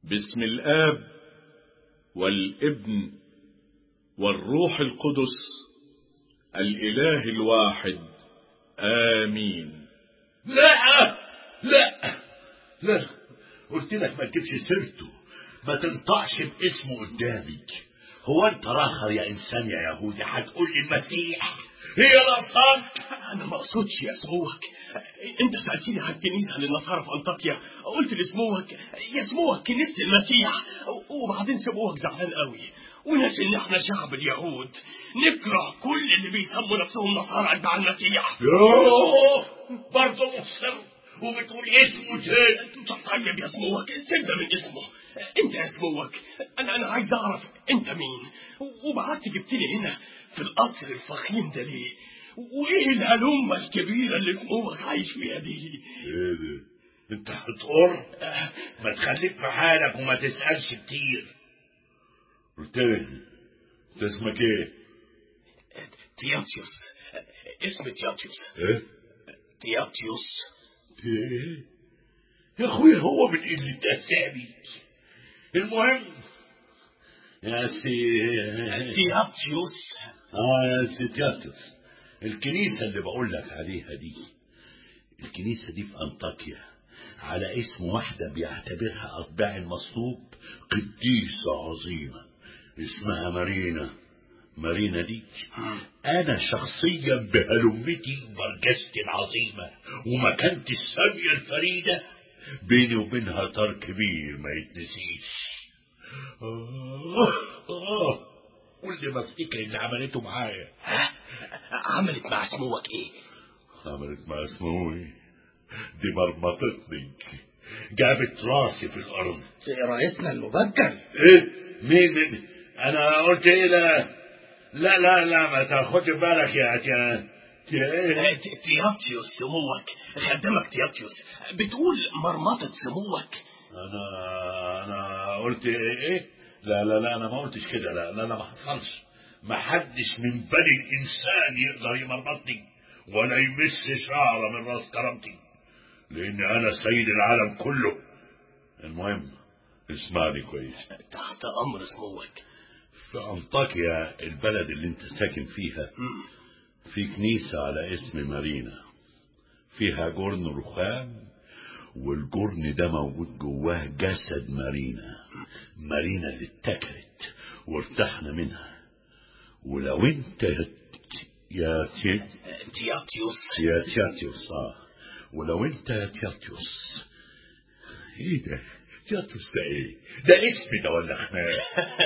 باسم الآب والابن والروح القدس الإله الواحد، آمين. لا لا لا، قلت لك ما تجيبش سيرته، ما تنطقش باسمه قدامي. هو انت راخر يا انسان يا يهودي هتقول لي المسيح هي الاطفال؟ انا ما اقصدش يا سموك. انت سالتني عن الكنيسه للنصارى في انطاكيا، قلت لسموك يا سموك كنيسه المسيح، وبعدين سموك زعلان قوي وناس ان احنا شعب اليهود نكره كل اللي بيسموا نفسهم نصارى اتباع المسيح. يوه برضه مصر وبتقول اسمه تاني. طيب يا سموك سيبنا من اسمه. انت يا سموك انا عايز اعرف انت مين، وبعدت جبتني هنا في القصر الفخيم ده ليه؟ وايه الهلمه الكبيره اللي سموك عايش فيها دي؟ ايه ده؟ انت هتقر؟ ما تخليك في حالك وما تسألش كتير. قلت لي انت اسمك ايه؟ تياتيوس. اسم تياتيوس. ايه؟ تياتيوس. ايه يا اخويا، هو من قلة اسامي. المهم يا سي تياتيوس. يا سي تياتيوس، الكنيسة اللي بقول لك عليها دي، الكنيسة دي في أنطاكيا على اسم واحدة بيعتبرها أتباع المصلوب قديسة عظيمة اسمها مارينا. مارينا دي أنا شخصيا بهلمتي برجستي العظيمة ومكانتي السامية الفريدة بيني وبينها طار كبير ما يتنسيش. كل ما افتكر اللي عملته معايا. عملت مع سموك ايه؟ عملت مع سموي دي مرمطتني، جابت راسي في الارض. رئيسنا المبجل. ايه؟ مين؟ انا قلت ايه؟ لا ما تاخدش بالك يا تياتيوس. سموك خدامك تياتيوس بتقول مرمطة سموك. انا قلت ايه؟ لا انا ما قلتش كده. لا ما حصلش. ما حدش من بني الانسان يقدر يمرمطني ولا يمس شعره من راس كرامتي، لان انا سيد العالم كله. المهم اسمعني كويس. تحت امر سموك. في انطاكيا البلد اللي انت ساكن فيها في كنيسة على اسم مارينا، فيها جرن رخام، والجرن ده موجود جواه جسد مارينا اللي اتكلت وارتحنا منها. ولو انت يا تياتيوس ولو انت يا تياتيوس، ايه ده؟ تياتيوس ده ايه؟ ده اسمي ده ولا خناق؟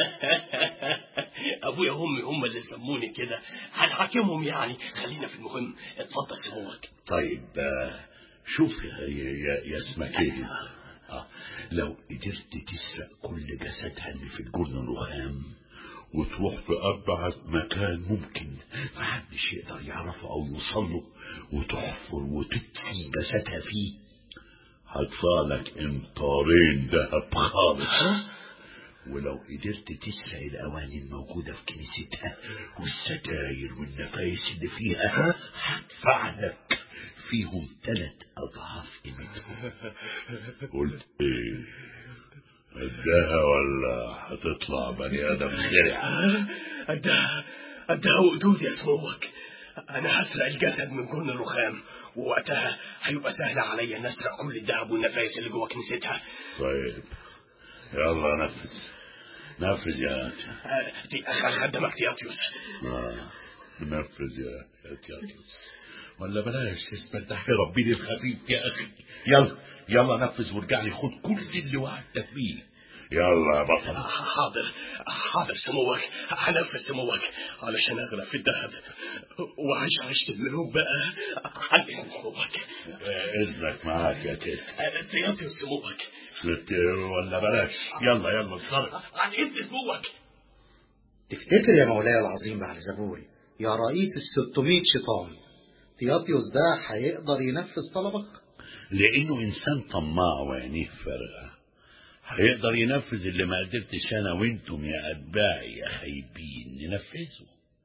ابويا وامي هم اللي سموني كده، هنحاكمهم يعني. خلينا في المهم. اتفضل سموك. طيب شوف يا اسمك ايه؟ لو قدرت تسرق كل جسدها اللي في الجرن الرخام وتروح في أبعد مكان ممكن محدش يقدر يعرفه أو يوصله وتحفر وتدفن جسدها فيه، هدفع لك امطارين دهب خالص. ولو قدرت تسرق الأواني الموجودة في كنيستها والستاير والنفايس اللي فيها، هدفع لك فيهم 3 أضعاف قيمتهم. قلت ايه؟ قدها ولا هتطلع بني ادم خرع؟ قدها وقدود يا سموك. انا هسرق الجسد من جرن الرخام، ووقتها هيبقى سهل عليا ان اسرق كل الذهب والنفايس اللي جوه كنيستها. طيب يلا نفذ يا خدامك تياتيوس. نفذ يا تياتيوس، ولا بلاش اسمك ده ربي الخفيف يا اخي. يلا نفذ وارجع لي خد كل اللي وعدتك بيه. يلا يا بطل. حاضر سموك، هنفذ سموك علشان اغرق في الذهب وعيش عيشة الملوك بقى. عن اذن سموك. اذنك معاك يا تياتيوس سموك. ولا بلاش. يلا اتصرف. عن اذن سموك. تفتكر يا مولاي العظيم بعلزبول يا رئيس 600 شيطان، تياتيوس ده هيقدر ينفذ طلبك؟ لانه انسان طماع وعينيه فارغه، هيقدر ينفذ اللي ما قدرتش انا وانتم يا اتباعي يا خايبين ننفذه.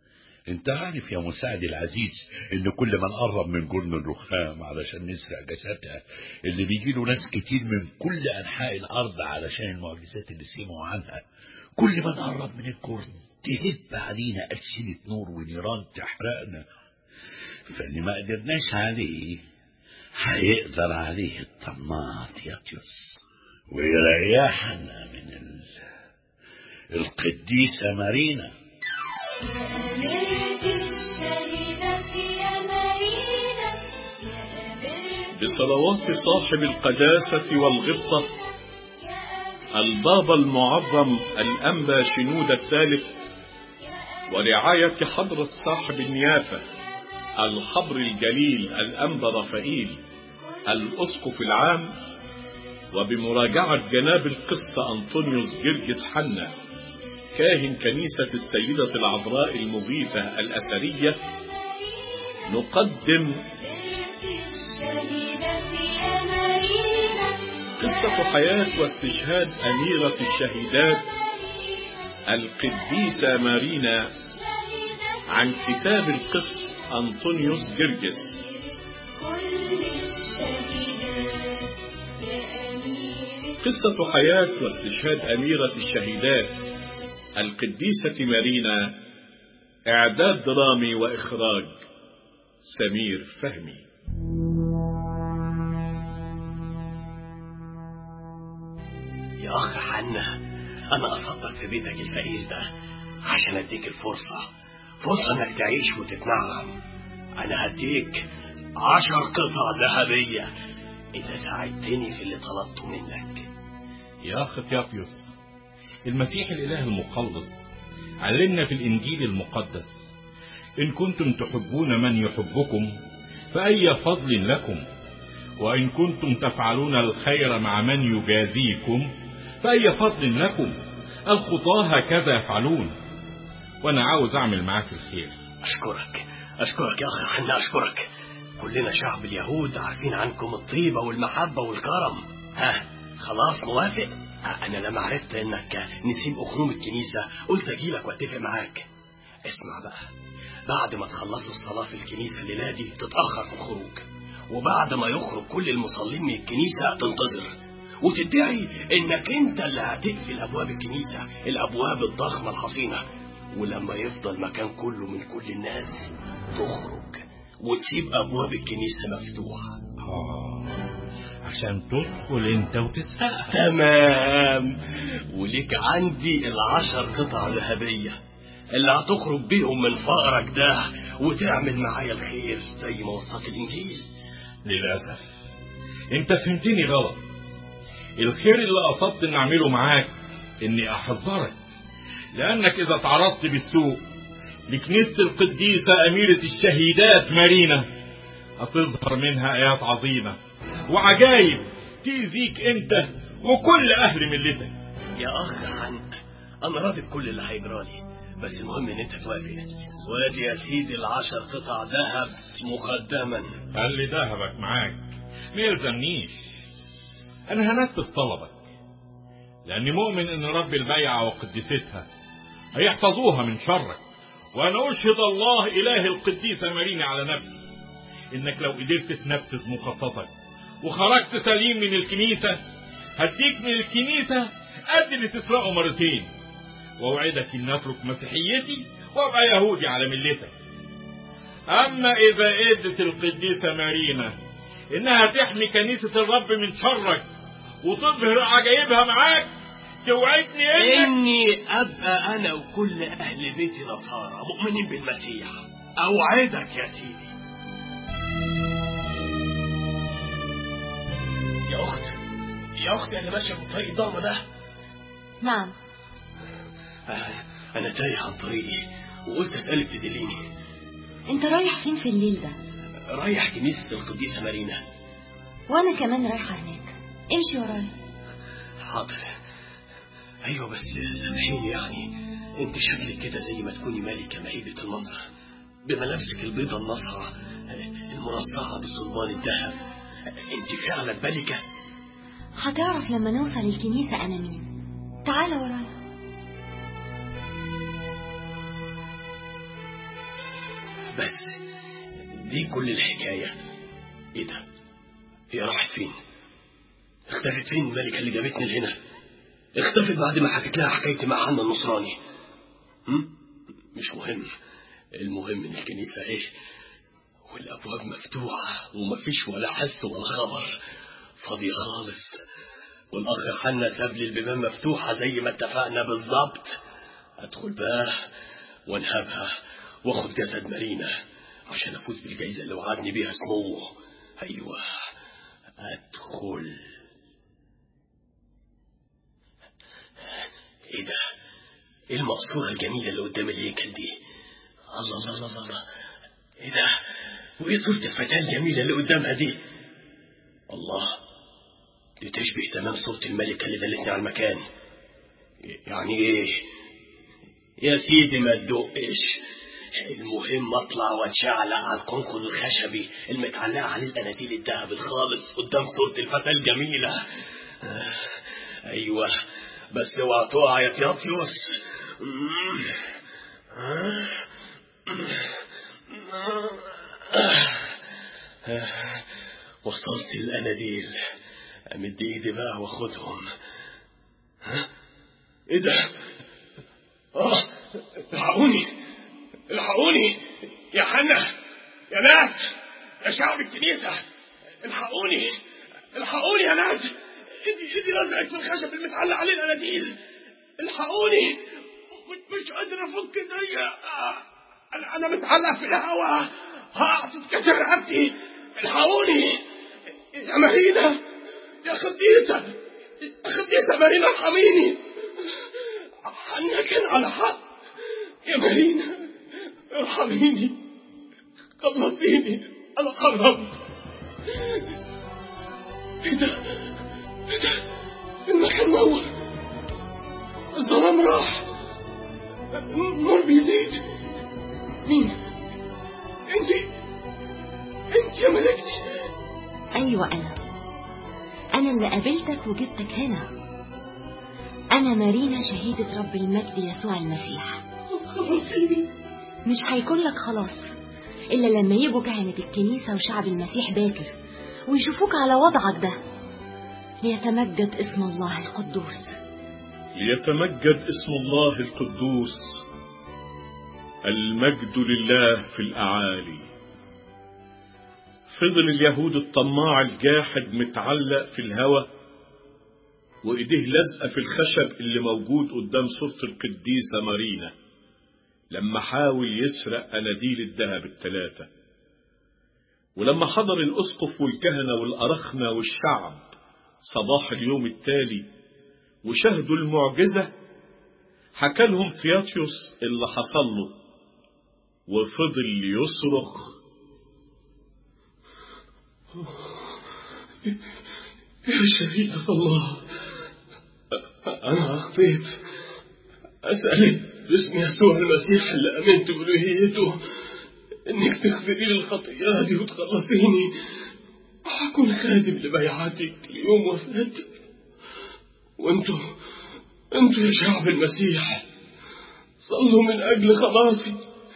انت عارف يا مساعدي العزيز ان كل ما نقرب من جرن الرخام علشان نسرق جسدها اللي بيجيله ناس كتير من كل انحاء الارض علشان المعجزات اللي سمعوا عنها، كل ما نقرب من الجرن تهب علينا ألسنة نور ونيران تحرقنا. فاللي ما قدرناش عليه هيقدر عليه الطماع تياتيوس ويريحنا من القديسة مارينا. بصلوات صاحب القداسة والغبطة البابا المعظم الأنبا شنودة الثالث، ورعاية حضرة صاحب النيافة الحبر الجليل الأنبا رفائيل الأسقف العام، وبمراجعة جناب القس أنطونيوس جرجس حنا كاهن كنيسة السيدة العذراء المغيثة الأثرية، نقدم قصة حياة واستشهاد أميرة الشهيدات القديسة مارينا عن كتاب القس أنطونيوس جرجس. قصة حياة واستشهاد أميرة الشهيدات القديسة مارينا، إعداد درامي وإخراج سمير فهمي. يا أخ حنا، أنا قصدتك في بيتك الفقير ده عشان أديك فرصة إنك تعيش وتتنعم. أنا هديك 10 قطع ذهبية إذا ساعدتني في اللي طلبته منك. يا أخ تياتيوس، المسيح الإله المخلص علمنا في الإنجيل المقدس: إن كنتم تحبون من يحبكم فأي فضل لكم، وإن كنتم تفعلون الخير مع من يجازيكم فأي فضل لكم، الخطاة هكذا يفعلون. وأنا عاوز أعمل معاك الخير. أشكرك يا أخ حنا، أشكرك. كلنا شعب اليهود عارفين عنكم الطيبة والمحبة والكرم. خلاص موافق. أنا لما عرفت إنك نسيب أخروم الكنيسة قلت أجيلك وأتفق معاك. اسمع بقى، بعد ما تخلصوا الصلاة في الكنيسة الليلة دي تتأخر في الخروج، وبعد ما يخرج كل المصلين من الكنيسة تنتظر وتدعي إنك أنت اللي هتقفل أبواب الكنيسة، الأبواب الضخمة الحصينة، ولما يفضل مكان كله من كل الناس تخرج وتسيب أبواب الكنيسة مفتوحة. عشان تدخل انت وتسرقها. تمام. وليك عندي 10 قطع ذهبية اللي هتخرج بيهم من فقرك ده وتعمل معايا الخير زي ما وصاك الإنجيل. للأسف انت فهمتني غلط. الخير اللي قصدت ان اعمله معاك اني احذرك، لانك اذا تعرضت بالسوء لكنيسة القديسة أميرة الشهيدات مارينا هتظهر منها آيات عظيمة وعجائب تأذيك انت وكل اهل ملتك. يا اخ حن، انا راضي بكل اللي هيجرالي، بس المهم ان انت توافق. وادي يا سيدي 10 قطع ذهب مقدما. خلي ذهبك معاك، ما يلزمنيش. انا هنفذ طلبك لاني مؤمن ان رب البيعة وقدستها هيحفظوها من شرك. وانا اشهد الله اله القديسة مارينا على نفسي انك لو قدرت تنفذ مخططك وخرجت سليم من الكنيسة هديك من الكنيسة قد اللي تسرقه مرتين، واوعدك ان اترك مسيحيتي وابقى يهودي على ملتك. اما اذا قدت القديسة مارينا انها تحمي كنيسة الرب من شرك وتظهر عجائبها معاك، توعدني اني ابقى انا وكل اهل بيتي نصارى مؤمنين بالمسيح. اوعدك يا سيدي. يا اختي انا ماشي في الطريق الضلمه ده. نعم. انا تايه عن طريقي وقلت اسالك تدليني. انت رايح فين في الليل ده؟ رايح كنيسه القديسه مارينا. وانا كمان رايحه هناك، امشي ورايا. حاضر. ايوه بس سامحيني، يعني انت شكلك كده زي ما تكوني مالكه مهيبه المنظر، بملابسك البيضه الناصعه المرصعه بصلبان الذهب. انت فعلا ملكه. هتعرف لما نوصل الكنيسه انا مين. تعال ورايا. بس دي كل الحكاية. ايه ده؟ هي راحت فين؟ اختفت فين الملكة اللي جابتني لهنا؟ اختفت بعد ما حكيت لها حكايتي مع حنا النصراني. مش مهم، المهم ان الكنيسة ايه والابواب مفتوحة ومفيش ولا حس ولا خبر، فاضية خالص. والاخ حنا ساب لي البيبان مفتوحة زي ما اتفقنا بالظبط. ادخل بقى وانهبها واخد جسد مارينا عشان افوز بالجايزة اللي وعدني بيها سموه. ايوه ادخل. ايه ده؟ ايه المقصورة الجميلة اللي قدام الهيكل دي؟ الله الله الله الله، ايه ده؟ وايه صورة الفتاة الجميلة اللي قدامها دي؟ الله، دي تشبه تمام صورة الملكة اللي دلتني على المكان. يعني ايه؟ يا سيدي ما تدقش، المهم اطلع واتشعلق على القنقل الخشبي المتعلقة عليه الاناديل الذهب الخالص قدام صورة الفتاة الجميلة. ايوه بس اوعى تقع يا تياطيوس. وصلت الاناديل، امد ايدي بقى واخدهم. ايه ده؟ الحقوني الحقوني يا حنا، يا ناس، يا شعب الكنيسة، الحقوني الحقوني يا ناس. ايدي لزقت في الخشب المتعلق عليه الاناديل، الحقوني، مش قادر افك ايديا، انا متعلق في الهواء، هقع تتكسر رقبتي، الحقوني يا مارينا، يا قديسة، يا قديسة مارينا ارحميني، حنا كان على حق، يا مارينا ارحميني، خلصيني، انا قربت. ايه ده؟ ايه ده؟ المكان نور، الظلام راح، النور بيزيد. مين؟ انت يا ملكتي؟ ايوه انا اللي قابلتك وجبتك هنا. انا مارينا شهيدة رب المجد يسوع المسيح. خلصيني. مش هيكون لك خلاص الا لما يجوا كهنة الكنيسة وشعب المسيح باكر ويشوفوك على وضعك ده. ليتمجد اسم الله القدوس، ليتمجد اسم الله القدوس. المجد لله في الأعالي. فضل اليهود الطماع الجاحد متعلق في الهوى وإيديه لازقة في الخشب اللي موجود قدام صورة القديسة مارينا لما حاول يسرق أناديل الذهب الثلاثة. ولما حضر الأسقف والكهنة والأرخنة والشعب صباح اليوم التالي وشاهدوا المعجزة، حكى لهم تياطيوس اللي حصل له وفضل يصرخ: يا شهيد الله، أنا أخطيت. أسألك باسم يسوع المسيح اللي أمنت بألوهيته إنك تغفري لي الخطيئة دي وتخلصيني، وهكون خادم لبيعتك ليوم وفاتك. وانتوا يا شعب المسيح صلوا من أجل خلاصي،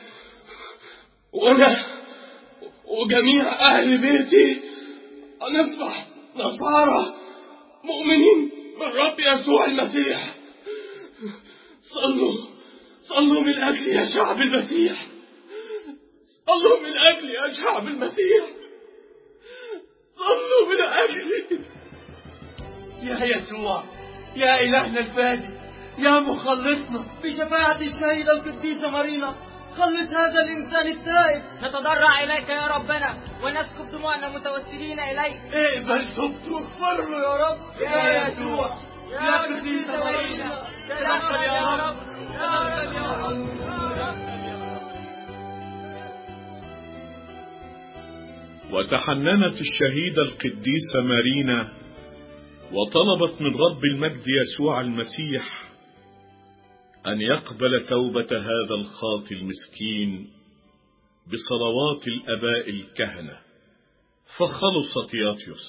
وأنا وجميع أهل بيتي هنصبح نصارى مؤمنين بالرب يسوع المسيح. صلوا من أجل يا شعب المسيح، صلوا من أجل يا شعب المسيح، صلوا من أجلي. يا يسوع، يا إلهنا الفادي، يا مخلصنا، بشفاعة الشهيدة القديسة مارينا خلص هذا الإنسان التائب. نتضرع إليك يا ربنا ونسكب دموعنا متوسلين إليك. اقبل توبته واغفر له يا رب. يا يسوع، يا قديسة مارينا، تدخل يا رب، تدخل يا رب. وتحننت الشهيدة القديسة مارينا وطلبت من رب المجد يسوع المسيح أن يقبل توبة هذا الخاطي المسكين بصلوات الآباء الكهنة. فخلص تياطيوس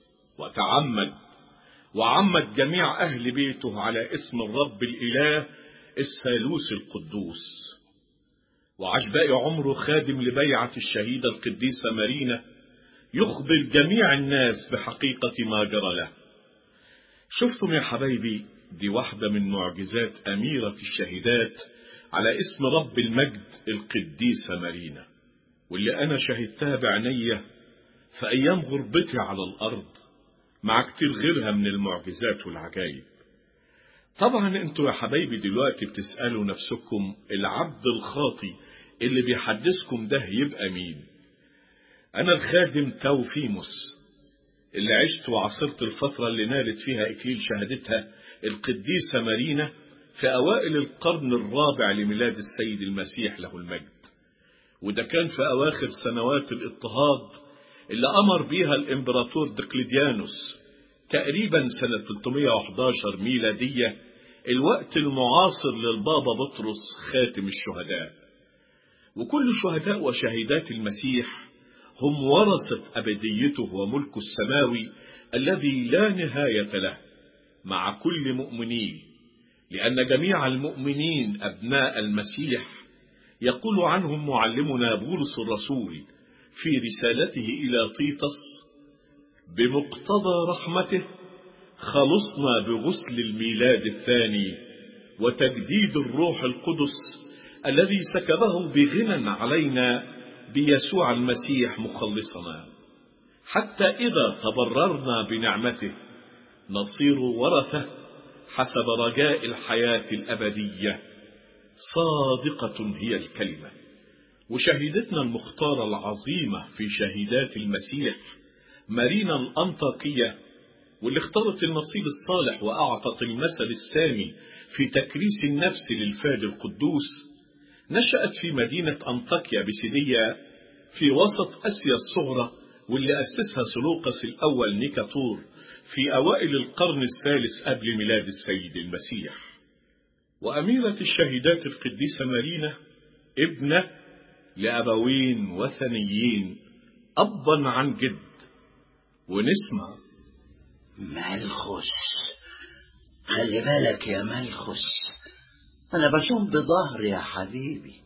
وعمد جميع أهل بيته على اسم الرب الإله الثالوث القدوس. وعاش باقي عمره خادم لبيعة الشهيدة القديسة مارينا، يخبر جميع الناس بحقيقة ما جرى له. شفتم يا حبايبي، دي واحدة من معجزات أميرة الشهيدات على اسم رب المجد القديسة مارينا، واللي أنا شهدتها بعنية في أيام غربتي على الأرض مع كتير غيرها من المعجزات والعجائب. طبعا انتوا يا حبايبي دلوقتي بتسألوا نفسكم العبد الخاطي اللي بيحدثكم ده يبقى مين؟ أنا الخادم تاوفيموس، اللي عشت وعصرت الفترة اللي نالت فيها إكليل شهادتها القديسة مارينا في أوائل القرن الرابع لميلاد السيد المسيح له المجد. وده كان في أواخر سنوات الاضطهاد اللي أمر بيها الإمبراطور دقلديانوس تقريبا سنة 311 ميلادية، الوقت المعاصر للبابا بطرس خاتم الشهداء. وكل شهداء وشهيدات المسيح هم ورثة أبديته وملكه السماوي الذي لا نهاية له مع كل مؤمنيه، لأن جميع المؤمنين أبناء المسيح. يقول عنهم معلمنا بولس الرسول في رسالته إلى تيتس: بمقتضى رحمته خلصنا بغسل الميلاد الثاني وتجديد الروح القدس الذي سكبه بغنى علينا بيسوع المسيح مخلصنا، حتى إذا تبررنا بنعمته نصير ورثة حسب رجاء الحياة الأبدية. صادقة هي الكلمة. وشهيدتنا المختارة العظيمة في شهيدات المسيح مارينا الأنطاكية، واللي اختارت النصيب الصالح وأعطت المثل السامي في تكريس النفس للفادي القدوس، نشأت في مدينة أنطاكيا بسيدية في وسط آسيا الصغرى، واللي أسسها سلوقس الأول نيكاتور في أوائل القرن الثالث قبل ميلاد السيد المسيح. وأميرة الشهيدات القديسة مارينا ابنة لأبوين وثنيين أبا عن جد. ونسمع: ملخص، خلي بالك يا ملخص، أنا بشوف بظهري يا حبيبي،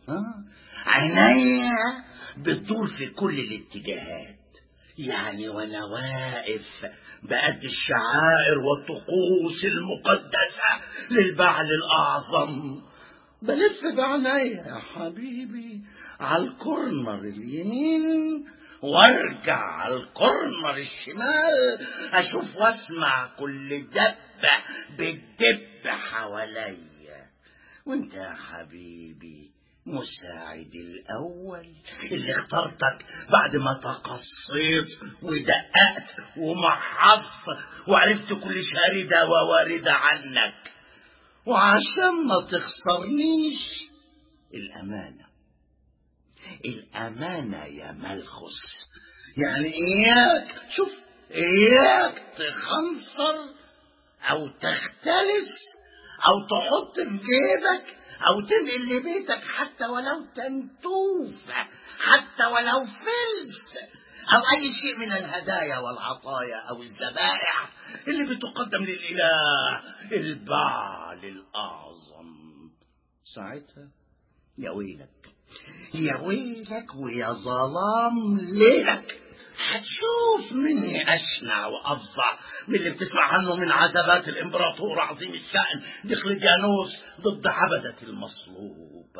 عينيا بتدور في كل الاتجاهات، يعني وأنا واقف بأدي الشعائر والطقوس المقدسة للبعل الأعظم، بلف بعينيا يا حبيبي على الكورنر اليمين وارجع على الكورنر الشمال، اشوف واسمع كل دبة بتدب حواليا. وانت يا حبيبي مساعد الاول اللي اخترتك بعد ما تقصيت ودققت ومحصت وعرفت كل شاردة وواردة عنك، وعشان ما تخسرنيش الأمانة يا ملخص، يعني إياك شوف إياك تخنصر أو تختلس أو تحط في جيبك أو تنقل لبيتك حتى ولو تنتوفة، حتى ولو فلس أو أي شيء من الهدايا والعطايا أو الذبائح اللي بتقدم للإله البعل الأعظم. ساعتها يا ويلك يا ويلك ويا ظلام ليلك، هتشوف مني أشنع وأفظع من اللي بتسمع عنه من عذابات الإمبراطور عظيم الشأن دقلديانوس ضد عبدة المصلوب.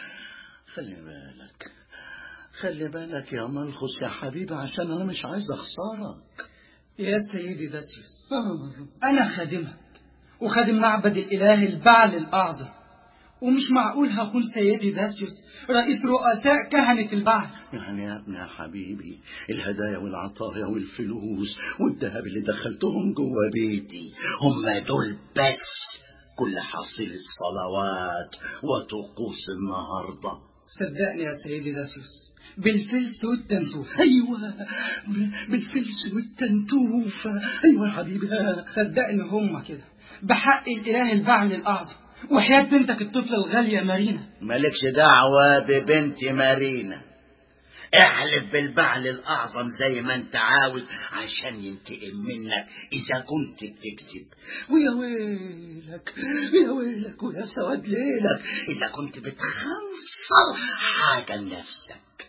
خلي بالك يا ملخص يا حبيبي، عشان أنا مش عايز أخسرك. يا سيدي داسيوس، أنا خادمك وخادم معبد الإله البعل الأعظم، ومش معقول هخون سيدي داسيوس رئيس رؤساء كهنة البعل. يعني يا ابني يا حبيبي، الهدايا والعطايا والفلوس والذهب اللي دخلتهم جوا بيتي هم دول بس كل حصيل الصلوات وطقوس النهارده. صدقني يا سيدي داسيوس، بالفلس والتنتوفة. أيوة بالفلس والتنتوفة، أيوة يا حبيبي. صدقني هم كده بحق الإله البعل الأعظم وحياة بنتك الطفلة الغالية مارينا. مالكش دعوة ببنت مارينا، احلف بالبعل الأعظم زي ما انت عاوز عشان ينتقم منك إذا كنت بتكذب. ويا ويلك يا ويلك ويا سواد ليلك إذا كنت بتخنصر حاجة لنفسك.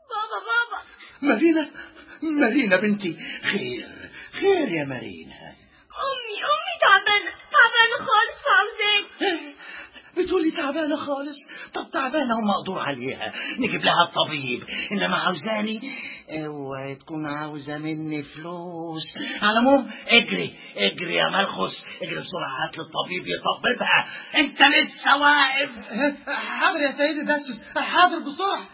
بابا مارينا بنتي، خير يا مارينا. أمي تعبانة خالص وعاوزاك. بتقولي تعبانة خالص؟ طب تعبانة ومقدور عليها، نجيب لها الطبيب. إنما عاوزاني؟ اوعي تكون عاوزة مني فلوس. على العموم اجري يا ملخص، اجري بسرعة هات للطبيب يطببها. انت لسه واقف؟ حاضر يا سيدي داسيوس، حاضر بسرعة.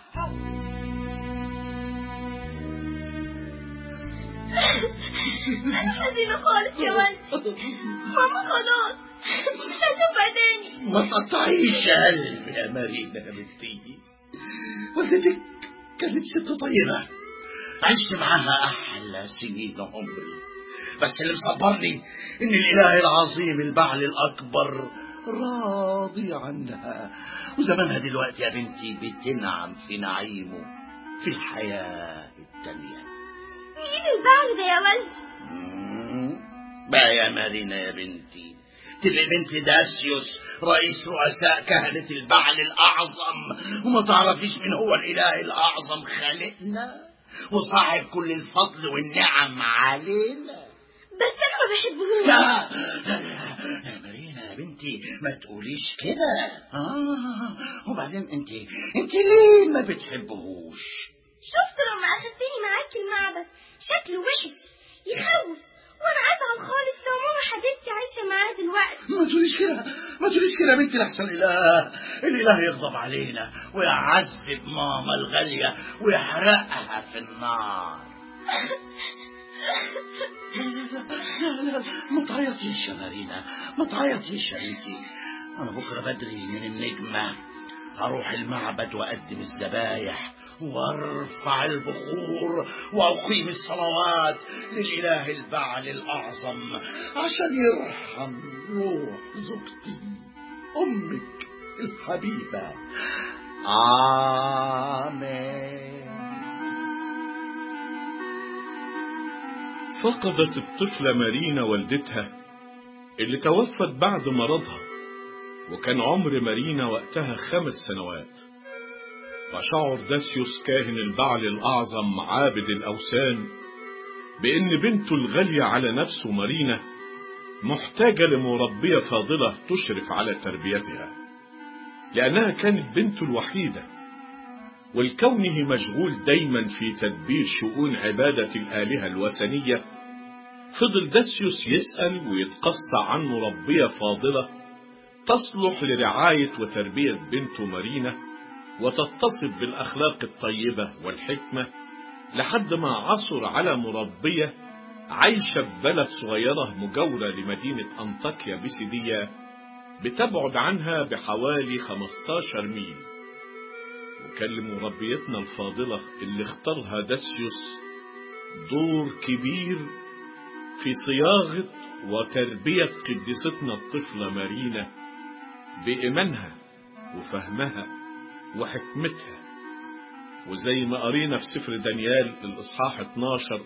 أنا حزينة خالص يا والدي. ماما خلاص مش هشوفها تاني. ما تقطعيش قلبي يا مارينا يا بنتي. والدتك كانت ست طيبة، عشت معاها أحلى سنين عمري، بس اللي مصبرني إن الإله العظيم البعل الأكبر راضي عنها، وزمانها دلوقتي يا بنتي بتنعم في نعيمه في الحياة التانية. مين البعل ده يا والدي؟ بقى يا مارينا يا بنتي تبقى بنت داسيوس رئيس رؤساء كهنة البعل الأعظم، وما تعرفيش من هو الإله الأعظم خالقنا وصاحب كل الفضل والنعم علينا. بس أنا ما بحبهوش. لا يا مارينا يا بنتي ما تقوليش كده. وبعدين انت ليه ما بتحبهوش؟ شفت لما أخدتني معاك المعبد شكله وحش يخوف، وانا ازعل خالص لو ماما حبيبتي عايشه معاه دلوقتي. ما تقوليش كده يا بنتي، لحسن الاله يغضب علينا ويعذب ماما الغاليه ويحرقها في النار. لا ما تعيطيش يا مارينا، ما تعيطيش يا بنتي. انا بكره بدري من النجمه هروح المعبد واقدم الذبايح وارفع البخور واقيم الصلوات للاله البعل الاعظم عشان يرحم روح زوجتي امك الحبيبه. آمين. فقدت الطفلة مارينا والدتها اللي توفت بعد مرضها، وكان عمر مارينا وقتها 5 سنوات. فشعر داسيوس كاهن البعل الأعظم عابد الأوثان بأن بنته الغالية على نفسه مارينا محتاجة لمربية فاضلة تشرف على تربيتها، لأنها كانت بنته الوحيدة، ولكونه مشغول دايما في تدبير شؤون عبادة الآلهة الوثنية فضل داسيوس يسأل ويتقصى عن مربية فاضلة تصلح لرعاية وتربية بنته مارينا وتتصف بالأخلاق الطيبة والحكمة، لحد ما عثر على مربية عايشة في بلد صغيرة مجاورة لمدينة أنطاكيا بيسيدية بتبعد عنها بحوالي 15 ميل. وكان لمربيتنا الفاضلة اللي اختارها داسيوس دور كبير في صياغة وتربية قديستنا الطفلة مارينا بإيمانها وفهمها وحكمتها. وزي ما قرينا في سفر دانيال الإصحاح 12: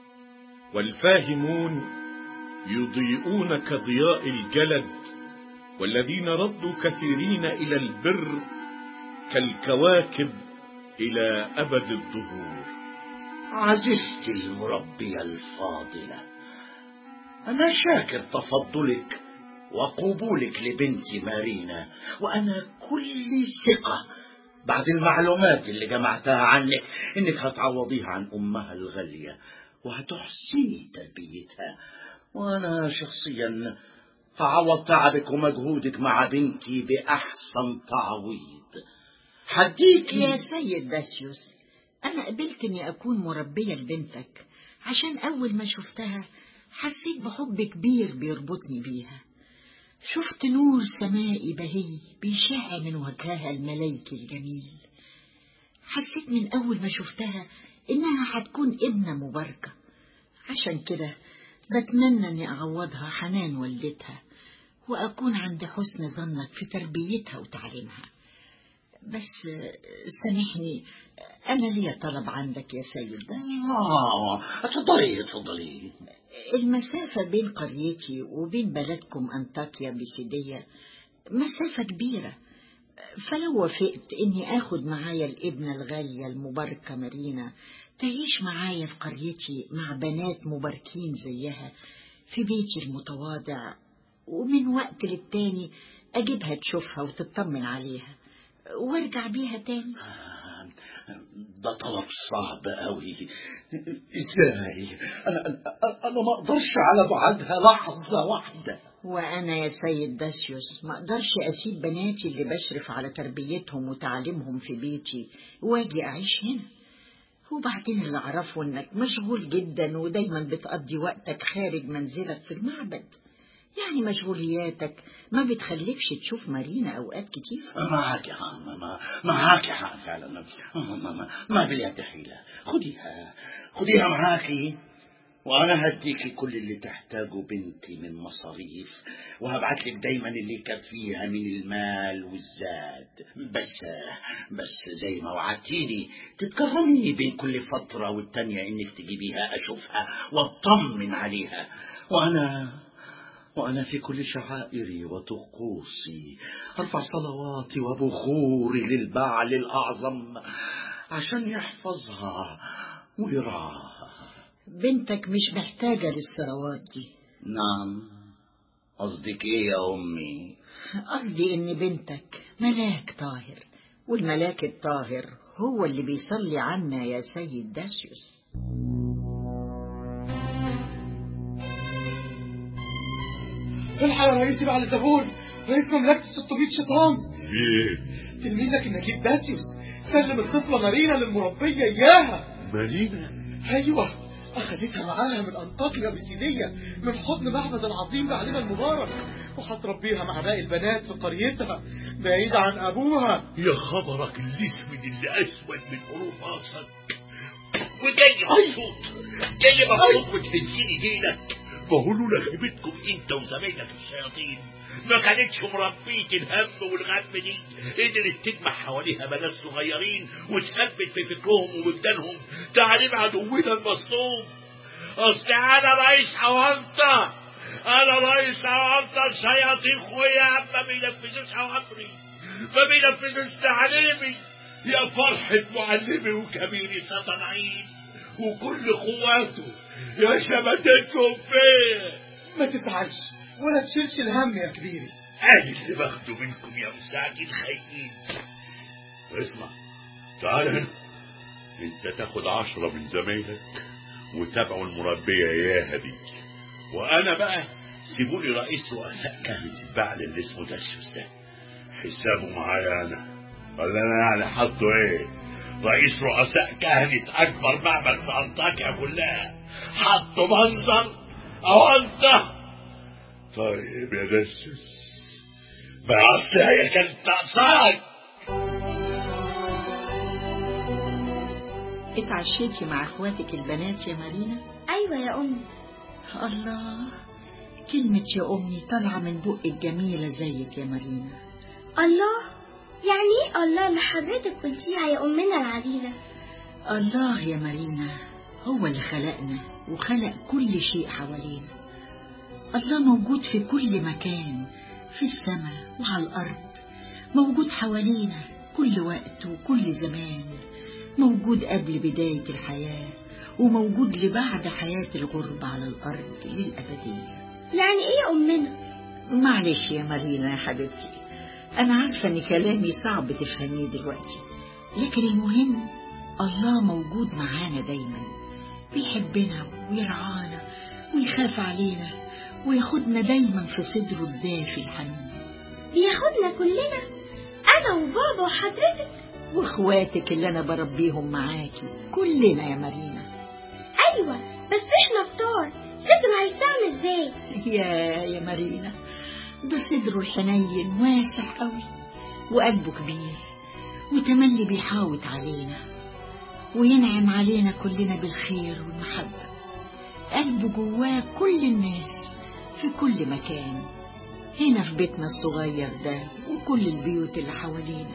والفاهمون يضيئون كضياء الجلد، والذين ردوا كثيرين إلى البر كالكواكب إلى أبد الدهور. عزيزتي المربية الفاضلة، أنا شاكر تفضلك وقبولك لبنتي مارينا، وأنا كل ثقة بعد المعلومات اللي جمعتها عنك إنك هتعوضيها عن أمها الغالية وهتحسني تربيتها، وأنا شخصيا هعوض تعبك ومجهودك مع بنتي بأحسن تعويض. حديك يا سيد داسيوس، أنا قبلت إني أكون مربية لبنتك عشان أول ما شفتها حسيت بحب كبير بيربطني بيها. شفت نور سمائي بهي بيشع من وجهها الملايكي الجميل. حسيت من أول ما شفتها إنها هتكون ابنة مباركة، عشان كده بتمنى إني أعوضها حنان والدتها وأكون عند حسن ظنك في تربيتها وتعليمها. بس سامحني، أنا ليا طلب عندك يا سيد داسيوس. اتفضلي. المسافة بين قريتي وبين بلدكم أنطاكيا بيسيدية مسافة كبيرة، فلو وافقت إني أخد معايا الابنة الغالية المباركة مارينا تعيش معايا في قريتي مع بنات مباركين زيها في بيتي المتواضع، ومن وقت للتاني أجيبها تشوفها وتطمن عليها وارجع بيها تاني. ده طلب صعب قوي. ازاي؟ انا ما اقدرش على بعدها لحظة واحدة. وأنا يا سيد داسيوس ما أقدرش أسيب بناتي اللي بشرف على تربيتهم وتعليمهم في بيتي واجي أعيش هنا. وبعدين اللي أعرفه إنك مشغول جدا ودايما بتقضي وقتك خارج منزلك في المعبد، يعني مشغولياتك ما بتخليكش تشوف مارينا أوقات كتير. معاك يا حق فعلا. ما باليد حيلة. خديها معاكي، وانا هديكي كل اللي تحتاجه بنتي من مصاريف، وهبعتلك دايما اللي يكفيها من المال والزاد. بس زي ما وعدتيني تتكرمي بين كل فترة والتانية انك تجيبيها اشوفها واطمن عليها، وأنا في كل شعائري وطقوسي أرفع صلواتي وبخوري للبعل الأعظم عشان يحفظها ويرعاها. بنتك مش محتاجة للثروات دي. نعم، قصدك إيه يا أمي؟ قصدي إن بنتك ملاك طاهر، والملاك الطاهر هو اللي بيصلي عنا يا سيد داسيوس. الحق يا رئيسي بعد زبون، رئيس مملكة 600 شيطان. ايه؟ تلميذك النجيب داسيوس سلم الطفلة مارينا للمربية إياها. مارينا؟ أيوة، أخذتها معاها من أنطاكيا بيسيدية من حضن معبد العظيم بعلنا المبارك، وهتربيها مع باقي البنات في قريتها بعيد عن أبوها. يا خبرك الأسود اللي أسود من حروف راسك، وجاي مبسوط جاي مبسوط وتهزيني دينك. بقولوا لك خيبتكم انت وزمايلك الشياطين ما كانتش مربية الهم والغم دي قدرت تجمع حواليها بنات صغيرين وتثبت في فكرهم ووجدانهم تعليم عدونا المصلوب. اصل انا رئيس اوانطة، الشياطين خويا ما بينفذوش اوامري، ما بينفذوش تعليمي. يا فرحة معلمي وكبيري سطنعين وكل خواته يا شمتتهم فيه. ما تزعلش ولا تشيلش الهم يا كبيري، ادي اللي باخده منكم يا مساعدين خاينين. اسمع، تعال هنا، انت تاخد 10 من زمايلك وتابعوا المربية اياها دي، وانا بقى سيبوني رئيس رؤساء كهنة البعل اللي اسمه داسيوس ده، حسابه معايا انا. ولا انا يعني حاطه ايه؟ رئيس رؤساء كهنة اكبر معبد في انطاكيا كلها، حطوا منظر او انت؟ طيب يا داسيوس، بس هي كانت تقصاك. اتعشيتي مع اخواتك البنات يا مارينا؟ ايوه يا امي. الله، كلمة يا امي طالعة من بقك جميلة زيك يا مارينا. الله؟ يعني ايه الله اللي حضرتك قلتيها يا امنا العزيزة؟ الله يا مارينا هو اللي خلقنا وخلق كل شيء حوالينا. الله موجود في كل مكان، في السماء وعلى الأرض، موجود حوالينا كل وقت وكل زمان، موجود قبل بداية الحياة وموجود لبعد حياة الغربة على الأرض للأبدية. يعني ايه يا أمنا؟ معلش يا مارينا يا حبيبتي، أنا عارفة إن كلامي صعب تفهميه دلوقتي، لكن المهم الله موجود معانا دايما، بيحبنا ويرعانا ويخاف علينا وياخدنا دايما في صدره الدافي الحنين. بياخدنا كلنا، أنا وبابا وحضرتك واخواتك اللي أنا بربيهم معاكي، كلنا يا مارينا. أيوة، بس إحنا كتار، صدره هيستعمل إزاي؟ يا مارينا، ده صدره الحنين واسع قوي وقلبه كبير وتملي بيحاوط علينا وينعم علينا كلنا بالخير والمحبة. قلبه جواه كل الناس في كل مكان، هنا في بيتنا الصغير ده وكل البيوت اللي حوالينا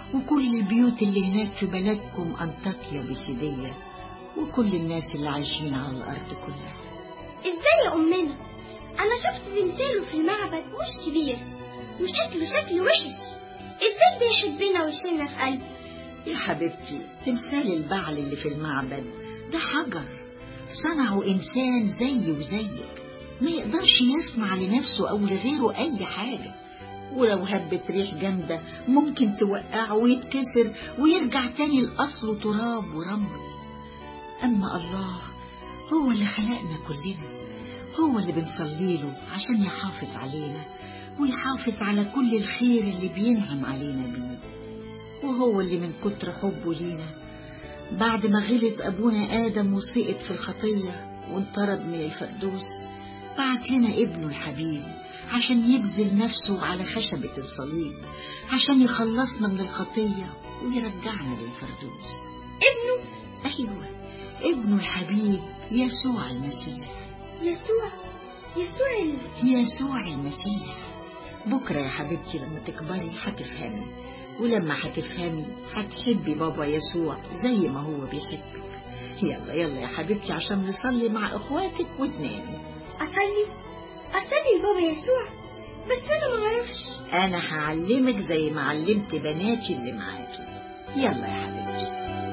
وكل البيوت اللي هناك في بلدكم أنطاكيا بيسيدية، وكل الناس اللي عايشين على الأرض كلها. ازاي يا أمنا؟ أنا شفت تمثاله في المعبد مش كبير وشكله وحش، ازاي بيحبنا ويشيلنا في قلبه؟ يا حبيبتي، تمثال البعل اللي في المعبد ده حجر صنعه إنسان زي وزيك، ما يقدرش يصنع لنفسه أو لغيره أي حاجة، ولو هبت ريح جامدة ممكن توقعه ويتكسر ويرجع تاني لأصله تراب ورمل. أما الله هو اللي خلقنا كلنا، هو اللي بنصلي له عشان يحافظ علينا ويحافظ على كل الخير اللي بينعم علينا بيه. وهو اللي من كتر حبه لينا بعد ما غلط أبونا آدم وسقط في الخطية وانطرد من الفردوس بعت لنا ابنه الحبيب عشان يبذل نفسه على خشبة الصليب عشان يخلصنا من الخطية ويرجعنا للفردوس. ابنه؟ أيوة، ابنه الحبيب يسوع المسيح. يسوع المسيح. بكرة يا حبيبتي لما تكبري هتفهمي، ولما هتفهمي هتحبي بابا يسوع زي ما هو بيحبك. يلا يلا يا حبيبتي عشان نصلي مع اخواتك وتنامي. أصلي لبابا يسوع؟ بس أنا ما أعرفش. أنا هعلمك زي ما علمت بناتي اللي معاكي. يلا يا حبيبتي.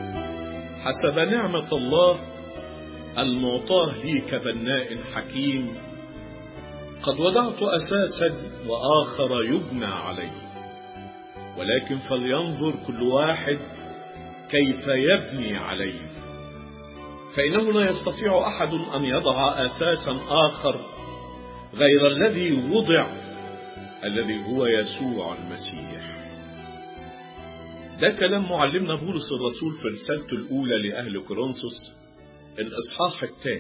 حسب نعمة الله المعطاه لي كبناء حكيم قد وضعت أساسا وآخر يبنى عليه، ولكن فلينظر كل واحد كيف يبني عليه، فإنه لا يستطيع أحد أن يضع أساسا آخر غير الذي وضع، الذي هو يسوع المسيح. ده كلام معلمنا بولس الرسول في رسالته الأولى لأهل كورنثوس الإصحاح 3.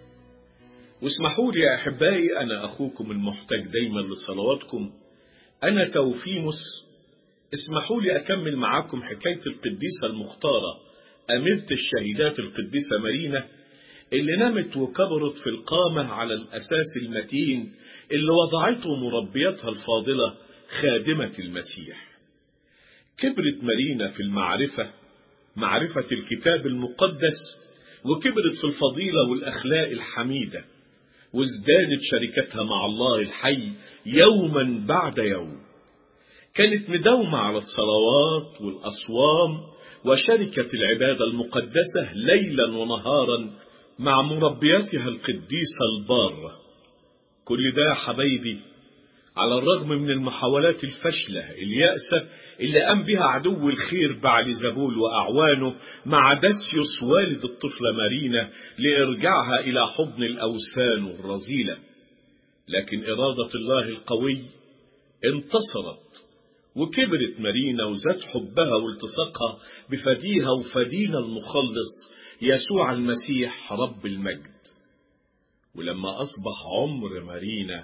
واسمحوا لي يا أحبائي، أنا أخوكم المحتاج دايما لصلواتكم، أنا توفيموس. اسمحوا لي أكمل معاكم حكاية القديسة المختارة أميرة الشهيدات القديسة مارينا اللي نامت وكبرت في القامة على الأساس المتين اللي وضعته مربيتها الفاضلة خادمة المسيح. كبرت مارينا في معرفة الكتاب المقدس، وكبرت في الفضيلة والأخلاق الحميدة، وازدادت شركتها مع الله الحي يوما بعد يوم. كانت مداومة على الصلوات والأصوام وشركة العبادة المقدسة ليلا ونهارا مع مربيتها القديسة البارة. كل ده حبايبي على الرغم من المحاولات الفاشلة اليأسة اللي قام بها عدو الخير بعلزبول وأعوانه مع داسيوس والد الطفلة مارينا لإرجاعها إلى حضن الأوثان الرذيلة. لكن إرادة الله القوي انتصرت، وكبرت مارينا وزاد حبها والتصاقها بفديها وفدينا المخلص يسوع المسيح رب المجد. ولما أصبح عمر مارينا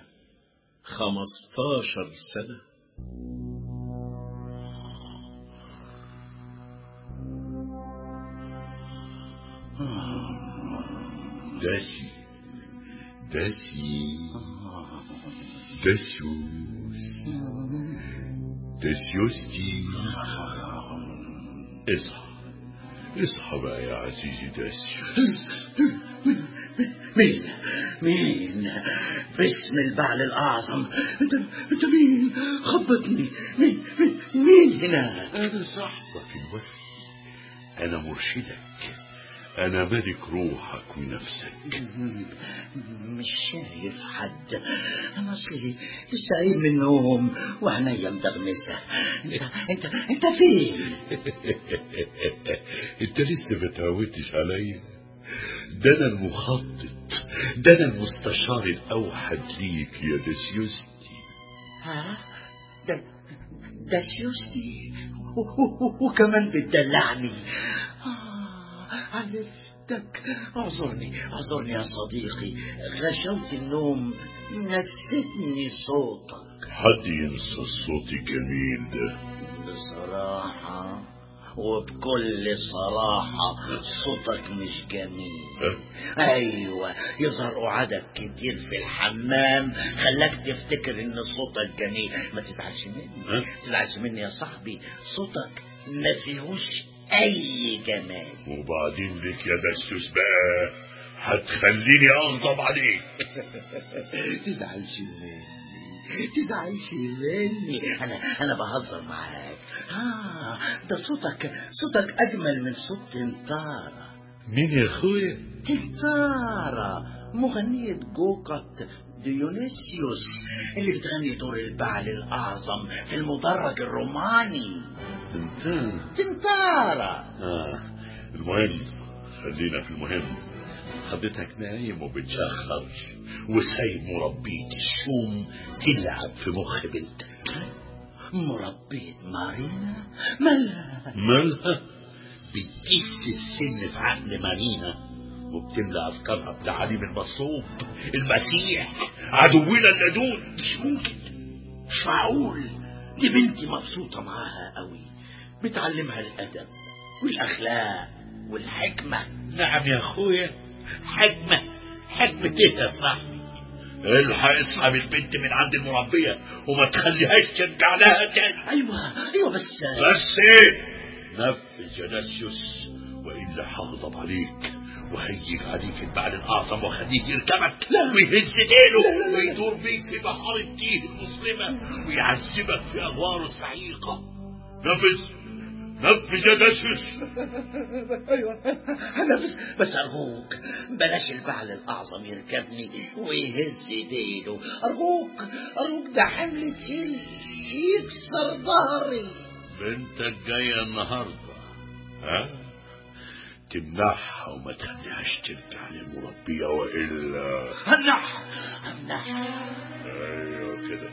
15 سنة داسيوستي، اصحى بقى يا عزيزي داسيوس. مين باسم البعل الأعظم؟ انت مين؟ خبطني. مين هنا؟ أنا صاحبك الوفي، أنا مرشدك، أنا ملك روحك ونفسك. مش شايف حد، أنا أصلي لسه قايم من النوم وعينيا مدغمسة. انت فين؟ انت لسه ما تعودتش عليا؟ ده أنا المخطط، ده أنا المستشار الأوحد ليك يا داسيوستي. ها؟ داسيوستي؟ وكمان بتدلعني. عرفتك. اعذرني يا صديقي، غشوت النوم نسيتني صوتك. حد ينسى الصوت الجميل ده؟ بصراحة وبكل صراحة صوتك مش جميل. ايوه، يظهر قعدك كتير في الحمام خلاك تفتكر ان صوتك جميل. ما تزعلش مني، تزعلش مني يا صاحبي، صوتك ما فيهوش أي جمال. وبعدين لك يا داسيوس بقى هتخليني أغضب عليك. تزعلش مني، أنا بهزر معاك. ده صوتك أجمل من صوت تنتارا. مين يا أخويا؟ تنتارا مغنية جوقة ديونيسيوس اللي بتغني دور البعل الأعظم في المدرج الروماني. تنتارا. المهم خلينا في المهم. حضرتك نايم وبتشخر وسايب مربية الشوم تلعب في مخ بنتك. مربية مارينا مالها؟ بتجس السن في عقل مارينا وبتملى أفكارها بتعاليم المصلوب المسيح عدونا اللدود. مش معقول. دي بنتي مبسوطة معاها قوي، بتعلمها الأدب والأخلاق والحكمة. نعم يا أخويا، حكمة ايه يا صاحبي؟ الحق اسحب البنت من عند المربية وما تخليهاش ترجع لها تاني. ايوه بس ايه؟ نفذ يا داسيوس والا هغضب عليك وهيج عليك البعل الاعظم واخليه يركبك ويهز ديله ويدور بيك في بحار التيه المظلمة ويعذبك في اغواره السعيقة. نفذ يا داسيوس. ايوه انا بس ارجوك بلاش البعل الاعظم يركبني ويهز ديله. ارجوك ده حمل تقيل يكسر ظهري. بنتك جايه النهارده تمنعها وما تخليهاش ترجع للمربيه والا همنعها. ايوه كده.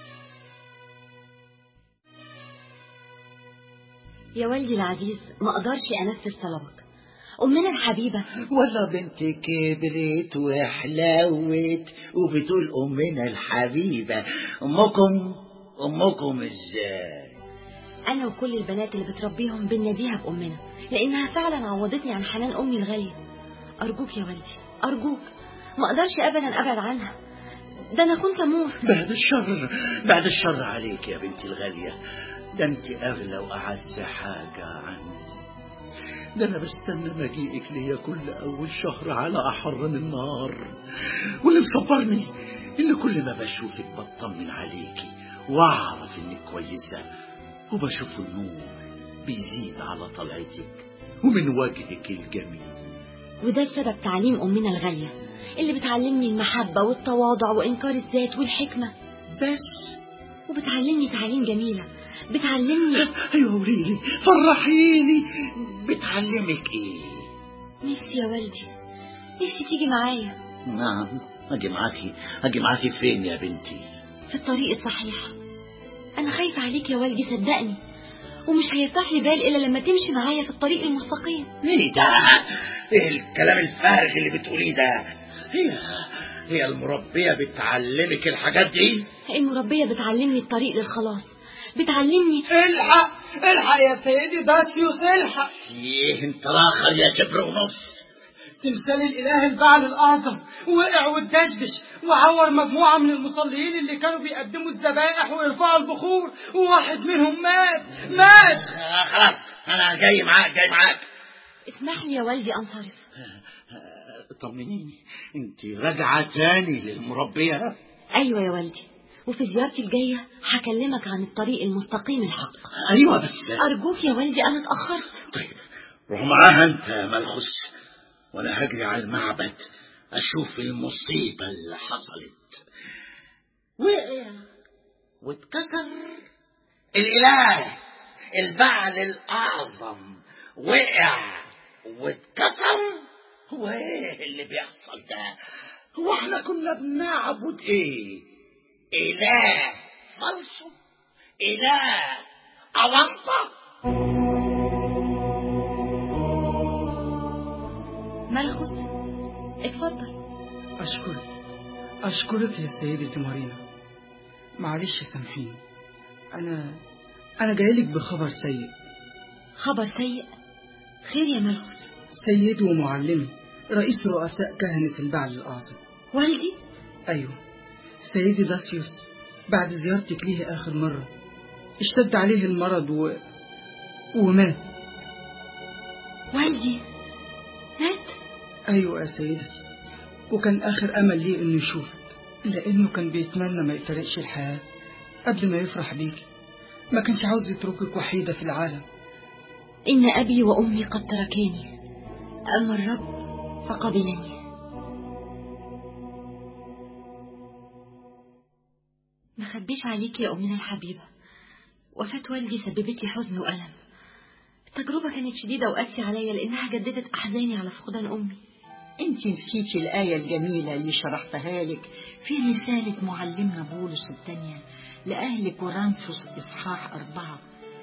يا والدي العزيز ما اقدرش انفذ طلبك. امنا الحبيبه والله بنتي كبرت وحلوت وبتقول امنا الحبيبه. امكم ازاي؟ انا وكل البنات اللي بتربيهم بناديها بامنا لانها فعلا عوضتني عن حنان امي الغاليه. ارجوك يا والدي ارجوك، ما اقدرش ابدا ابعد عنها، ده انا كنت اموت. بعد الشر عليك يا بنتي الغاليه، ده انت اغلى واعز حاجه عندي. ده انا بستنى مجيئك ليا كل اول شهر على احر من النار، واللي مصبرني ان كل ما بشوفك بطمن عليكي واعرف انك كويسه وبشوف النور بيزيد على طلعتك ومن وجهك الجميل. وده بسبب تعليم امنا الغاليه اللي بتعلمني المحبه والتواضع وانكار الذات والحكمه بس، وبتعلمني تعليم جميله. بتعلمني ايوه قوليلي فرحيني، بتعلمك ايه؟ نفسي يا والدي، نفسي تيجي معايا. نعم اجي معاكي فين يا بنتي؟ في الطريق الصحيح. انا خايفه عليك يا والدي صدقني، ومش هيرتاح لي بال الا لما تمشي معايا في الطريق المستقيم. ايه ده؟ ايه الكلام الفارغ اللي بتقوليه ده؟ هي المربيه بتعلمك الحاجات دي؟ المربيه بتعلمني الطريق للخلاص، بتعلمني. الحق يا سيدي داسيوس، الحق. ايه انت راخر يا شبر ونص؟ تمثال الاله البعل الاعظم وقع واتدشدش وعور مجموعه من المصلين اللي كانوا بيقدموا الذبائح ويرفعوا البخور، وواحد منهم مات. خلاص انا جاي معاك. اسمح لي يا والدي انصرف. طمنيني، انت راجعه تاني للمربيه؟ ايوه يا والدي، وفي زيارتي الجايه هكلمك عن الطريق المستقيم الحق. ايوه بس ارجوك يا والدي انا اتاخرت. طيب روح معاها انت يا ملخص، وانا هجري على المعبد اشوف المصيبه اللي حصلت. وقع واتكسر الاله البعل الاعظم، وقع واتكسر. هو ايه اللي بيحصل ده؟ هو احنا كنا بنعبد ايه؟ اله فالصو؟ اله أونطة؟ ملخص اتفضل. أشكرك يا سيدتي مارينا. معلش سامحيني، أنا جايلك بخبر سيء. خبر سيء؟ خير يا ملخص. سيدي ومعلمي رئيس رؤساء كهنة البعل الأعظم. والدي؟ أيوه، سيدي داسيوس بعد زيارتك ليه آخر مرة اشتد عليه المرض ومات. والدي مات؟ أيوة يا سيدتي، وكان آخر أمل ليه إنه يشوفك، لأنه كان بيتمنى ما يفارقش الحياة قبل ما يفرح بيكي. ما كانش عاوز يتركك وحيدة في العالم. إن أبي وأمي قد تركاني، أما الرب فقبلني. مخبيش عليك يا أمنا الحبيبة، وفاة والدي سببت لي حزن وألم. التجربة كانت شديدة وقاسية عليا لأنها جددت أحزاني على فقدان أمي. انت نسيتي الآية الجميلة اللي شرحتها لك في رسالة معلمنا بولس الثانية لأهل كورنثوس إصحاح 4: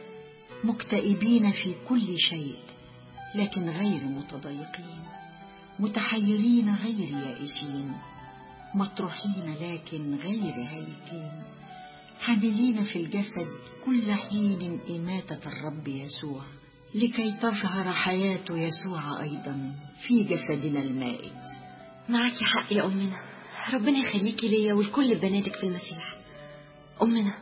مكتئبين في كل شيء لكن غير متضايقين، متحيرين غير يائسين، مطروحين لكن غير هالكين، حاملين في الجسد كل حين إماتة الرب يسوع، لكي تظهر حياة يسوع أيضا في جسدنا المائت. معاكي حق يا أمنا، ربنا يخليكي ليا ولكل بناتك في المسيح. أمنا،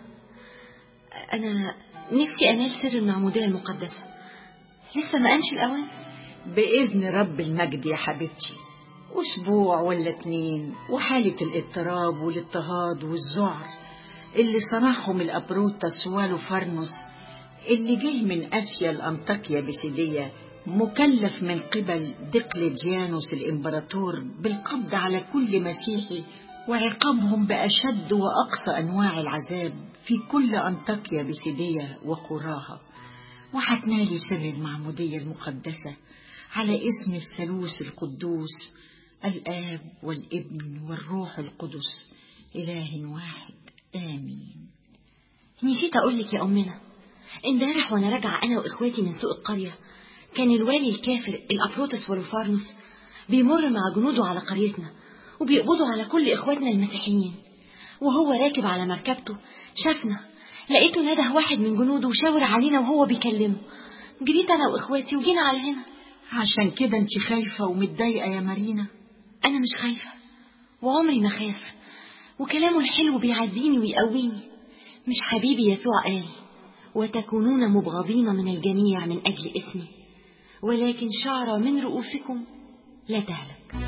أنا نفسي أنال سر المعمودية المقدسة، لسه ما أنش الأوان؟ بإذن رب المجد يا حبيبتي، أسبوع ولا 2 وحالة الاضطراب والاضطهاد والذعر اللي صنعهم الأبروتس والوفارنوس اللي جه من آسيا لأنطاكيا بسيدية، مكلف من قبل دقلديانوس الإمبراطور بالقبض على كل مسيحي وعقابهم بأشد وأقصى أنواع العذاب في كل أنطاكيا بسيدية وقراها. وحتنالي سر المعمودية المقدسة على اسم الثالوث القدوس، الآب والابن والروح القدس، إله واحد، آمين. نسيت أقولك يا أمنا، امبارح وأنا راجعة أنا وإخواتي من سوق القرية، كان الوالي الكافر الأبروتس والوفارنوس بيمر مع جنوده على قريتنا وبيقبضوا على كل إخواتنا المسيحيين. وهو راكب على مركبته شافنا، لقيته نده واحد من جنوده وشاور علينا وهو بيكلمه. جريت أنا وإخواتي وجينا على هنا. عشان كده انت خايفة ومتضايقة يا مارينا؟ أنا مش خايفة وعمري ما خاف، وكلامه الحلو بيعزيني ويقويني. مش حبيبي يسوع قال: وتكونون مبغضين من الجميع من أجل اسمي، ولكن شعرة من رؤوسكم لا تهلك.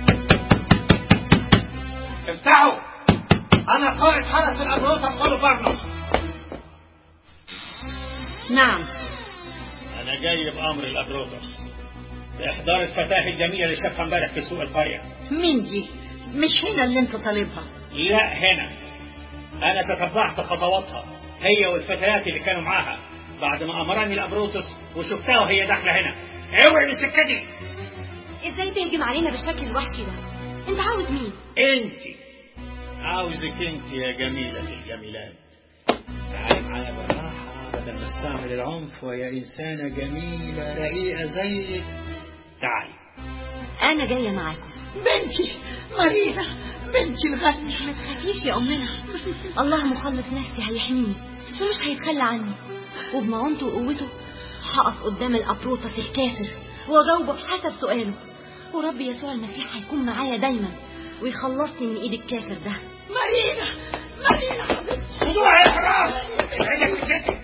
افتحوا، أنا قائد حرس الأبروتس والوفارنوس. نعم، أنا جاي بأمر الأبروتس بإحضار الفتاة الجميلة اللي شافها امبارح في سوق القرية. مين دي؟ مش هنا اللي انت طالبها؟ لا هنا. أنا تتبعت خطواتها هي والفتيات اللي كانوا معاها بعد ما أمرني الأبروتس وشفتها وهي داخلة هنا. اوعي من سكتي. ازاي تهجم علينا بالشكل الوحشي ده؟ انت عاوز مين؟ انت. عاوزك انت يا جميلة الجميلات. تعالي معايا بالراحة بدل ما استعمل العنف، ويا إنسانة جميلة رقيقة زيك. تعالي. أنا جاية معاكم. بنتي مارينا، بنتي الغالية. ما تخافيش يا أمنا، الله مخلص نفسي هيحميني ومش هيتخلى عني، وبمعونته وقوته هقف قدام الأبروتس الكافر وأجاوبه بحسب سؤاله، ورب يسوع المسيح هيكون معايا دايما ويخلصني من إيد الكافر ده. مارينا، مارينا حبيبتي. خدوها يا حراس. ابعدك من كتفي.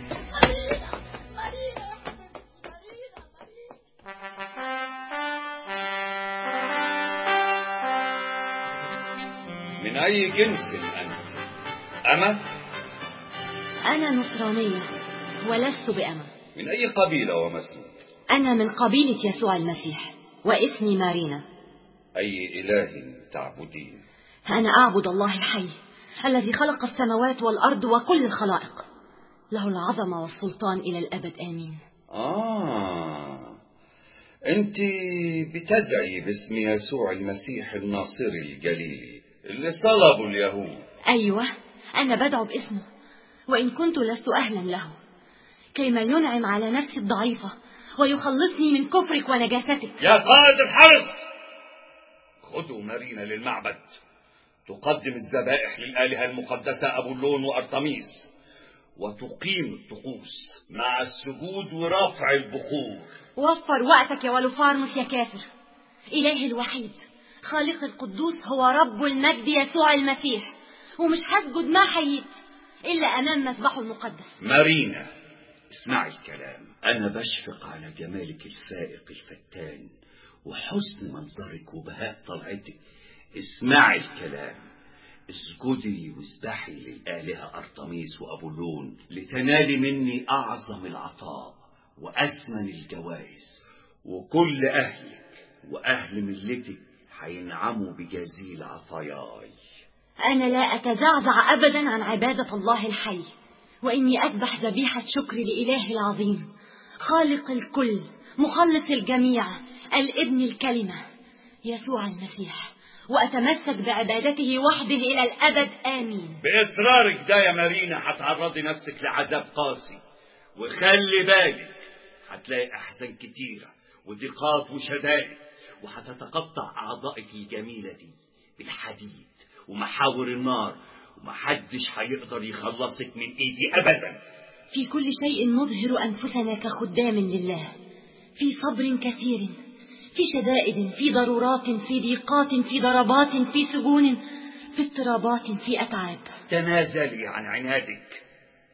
من أي جنس أنت؟ أما؟ أنا نصرانية ولست بأمة. من أي قبيلة ومسلك؟ أنا من قبيلة يسوع المسيح واسمي مارينا. أي إله تعبدين؟ أنا أعبد الله الحي الذي خلق السماوات والأرض وكل الخلائق، له العظمة والسلطان إلى الأبد، آمين. أنت بتدعي باسم يسوع المسيح الناصري الجليلي اللي صلبوا اليهود. أيوة، أنا بدعو باسمه، وإن كنت لست أهلا له، كيما ينعم على نفسي الضعيفة ويخلصني من كفرك ونجاستك. يا قائد الحرس، خذوا مارينا للمعبد تقدم الذبائح للآلهة المقدسة أبولون وأرتميس، وتقيم الطقوس مع السجود ورفع البخور. وفر وقتك يا ولوفارنوس يا كافر. إله الوحيد خالق القدوس هو رب المجد يسوع المسيح، ومش هسجد ما حييت إلا أمام مسبحه المقدس. مارينا، اسمعي الكلام. أنا بشفق على جمالك الفائق الفتان وحسن منظرك وبهاء طلعتك. اسمعي الكلام. اسجدي واسبحي للآلهة أرطميس وأبولون لتنالي مني أعظم العطاء وأثمن الجوائز، وكل أهلك وأهل ملتك هينعموا بجزيل عطاياي. أنا لا أتزعزع أبدا عن عبادة الله الحي، وإني أذبح ذبيحة شكر لإله العظيم خالق الكل مخلص الجميع الابن الكلمة يسوع المسيح، وأتمسك بعبادته وحده إلى الأبد. آمين. بإصرارك ده يا مارينا هتعرضي نفسك لعذاب قاسي، وخلي بالك هتلاقي أحزان كتيرة وضيقات وشدائد، وهتتقطع أعضائك الجميلة دي بالحديد ومحاور النار، ومحدش هيقدر يخلصك من إيدي أبدا. في كل شيء نظهر أنفسنا كخدام لله، في صبر كثير، في شدائد، في ضرورات، في ضيقات، في ضربات، في سجون، في اضطرابات، في أتعاب. تنازلي عن عنادك،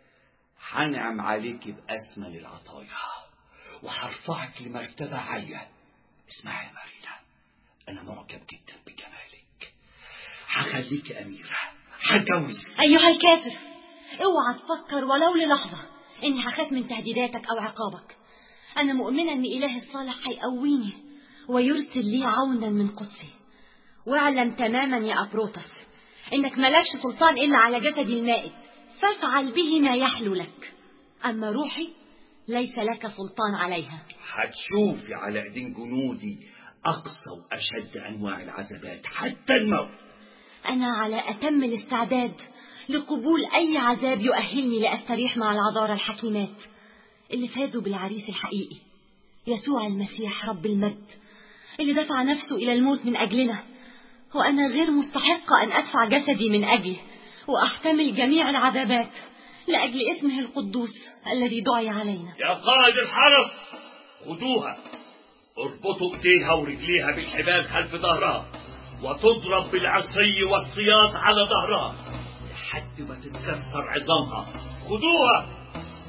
هنعم عليك بأثمن العطايا وهرفعك لمرتبة عالية. اسمعي يا مارينا، أنا معجب جدا بجمالك، هخليك أميرة، هتجوزك. أيها الكافر، اوعى تفكر ولو للحظة إني هخاف من تهديداتك أو عقابك. أنا مؤمنة إن إله الصالح هيقويني ويرسل لي عونا من قدسه. واعلم تماما يا أبروتس إنك ملكش سلطان إلا على جسدي المائت، فافعل به ما يحلو لك. أما روحي ليس لك سلطان عليها. هتشوفي على ايدين جنودي أقصى وأشد أنواع العذابات حتى الموت. أنا على أتم الاستعداد لقبول أي عذاب يؤهلني لأستريح مع العذارى الحكيمات اللي فازوا بالعريس الحقيقي يسوع المسيح رب المجد، اللي دفع نفسه إلى الموت من أجلنا، وأنا غير مستحقة أن أدفع جسدي من أجله وأحتمل جميع العذابات لأجل اسمه القدوس الذي دعي علينا. يا قائد الحرس، خدوها، اربطوا ايديها ورجليها بالحبال خلف ظهرها، وتضرب بالعصي والسياط على ظهرها لحد ما تتكسر عظامها. خدوها.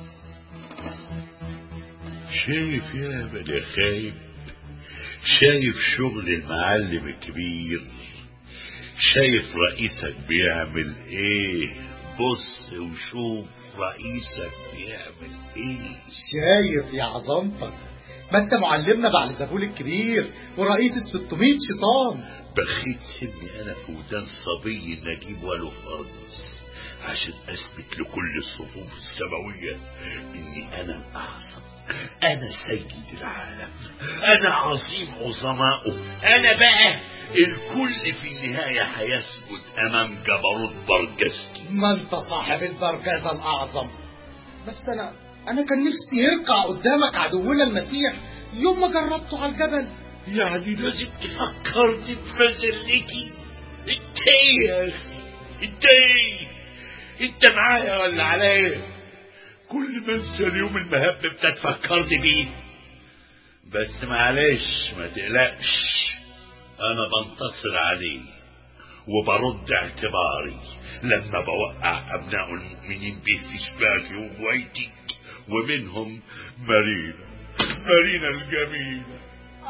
شايف يا بني خايب؟ شايف شغل المعلم الكبير؟ شايف رئيسك بيعمل ايه؟ بص وشوف رئيسك بيعمل ايه. شايف يا عظمتك؟ ما انت معلمنا بعلزبول الكبير ورئيس ال600 شيطان. بخيت سني انا في ودان صبي نجيب ولو فرنس عشان اثبت لكل الصفوف السماوية اني انا الاعظم، انا سيد العالم، انا عظيم عظمائه، انا بقى الكل في النهاية هيسجد امام جبروت برجستي. ما انت صاحب البرجزة الاعظم. بس انا كان نفسي يركع قدامك عدونا المسيح يوم ما جربته على الجبل. يعني لازم تفكرني بمزلتي؟ انت ايه يا اخي؟ انت ايه؟ انت معايا ولا عليا؟ كل ما انسى اليوم المهب بتفكرني بيه. بس معلش ما تقلقش، انا بنتصر عليه وبرد اعتباري لما بوقع ابناء المؤمنين به في شباكي وبويتي، ومنهم مارينا الجميلة.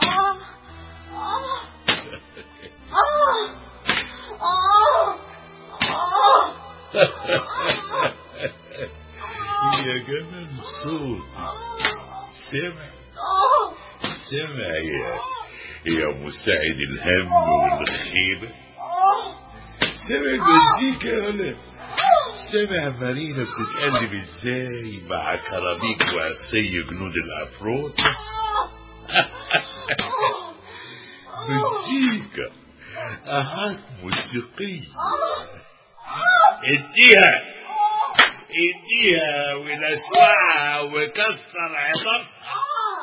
يا جمال صوت، سمع يا مساعد الهم والخيبة، سمع المزيكا يا ولد، سمع مارينا بتتقلب ازاي مع كرابيك وعصي جنود العفروت. مزيكا اهات موسيقية، اديها ولسوعها وكسر عظامها.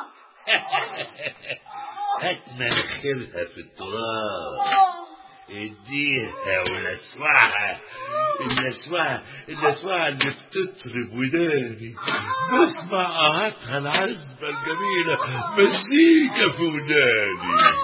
هات مناخيرها في التراب، اديها ولسوعها، اللسوعة اللي بتطرب وداني، بسمع اهاتها العزبة الجميلة، مزيكا في وداني.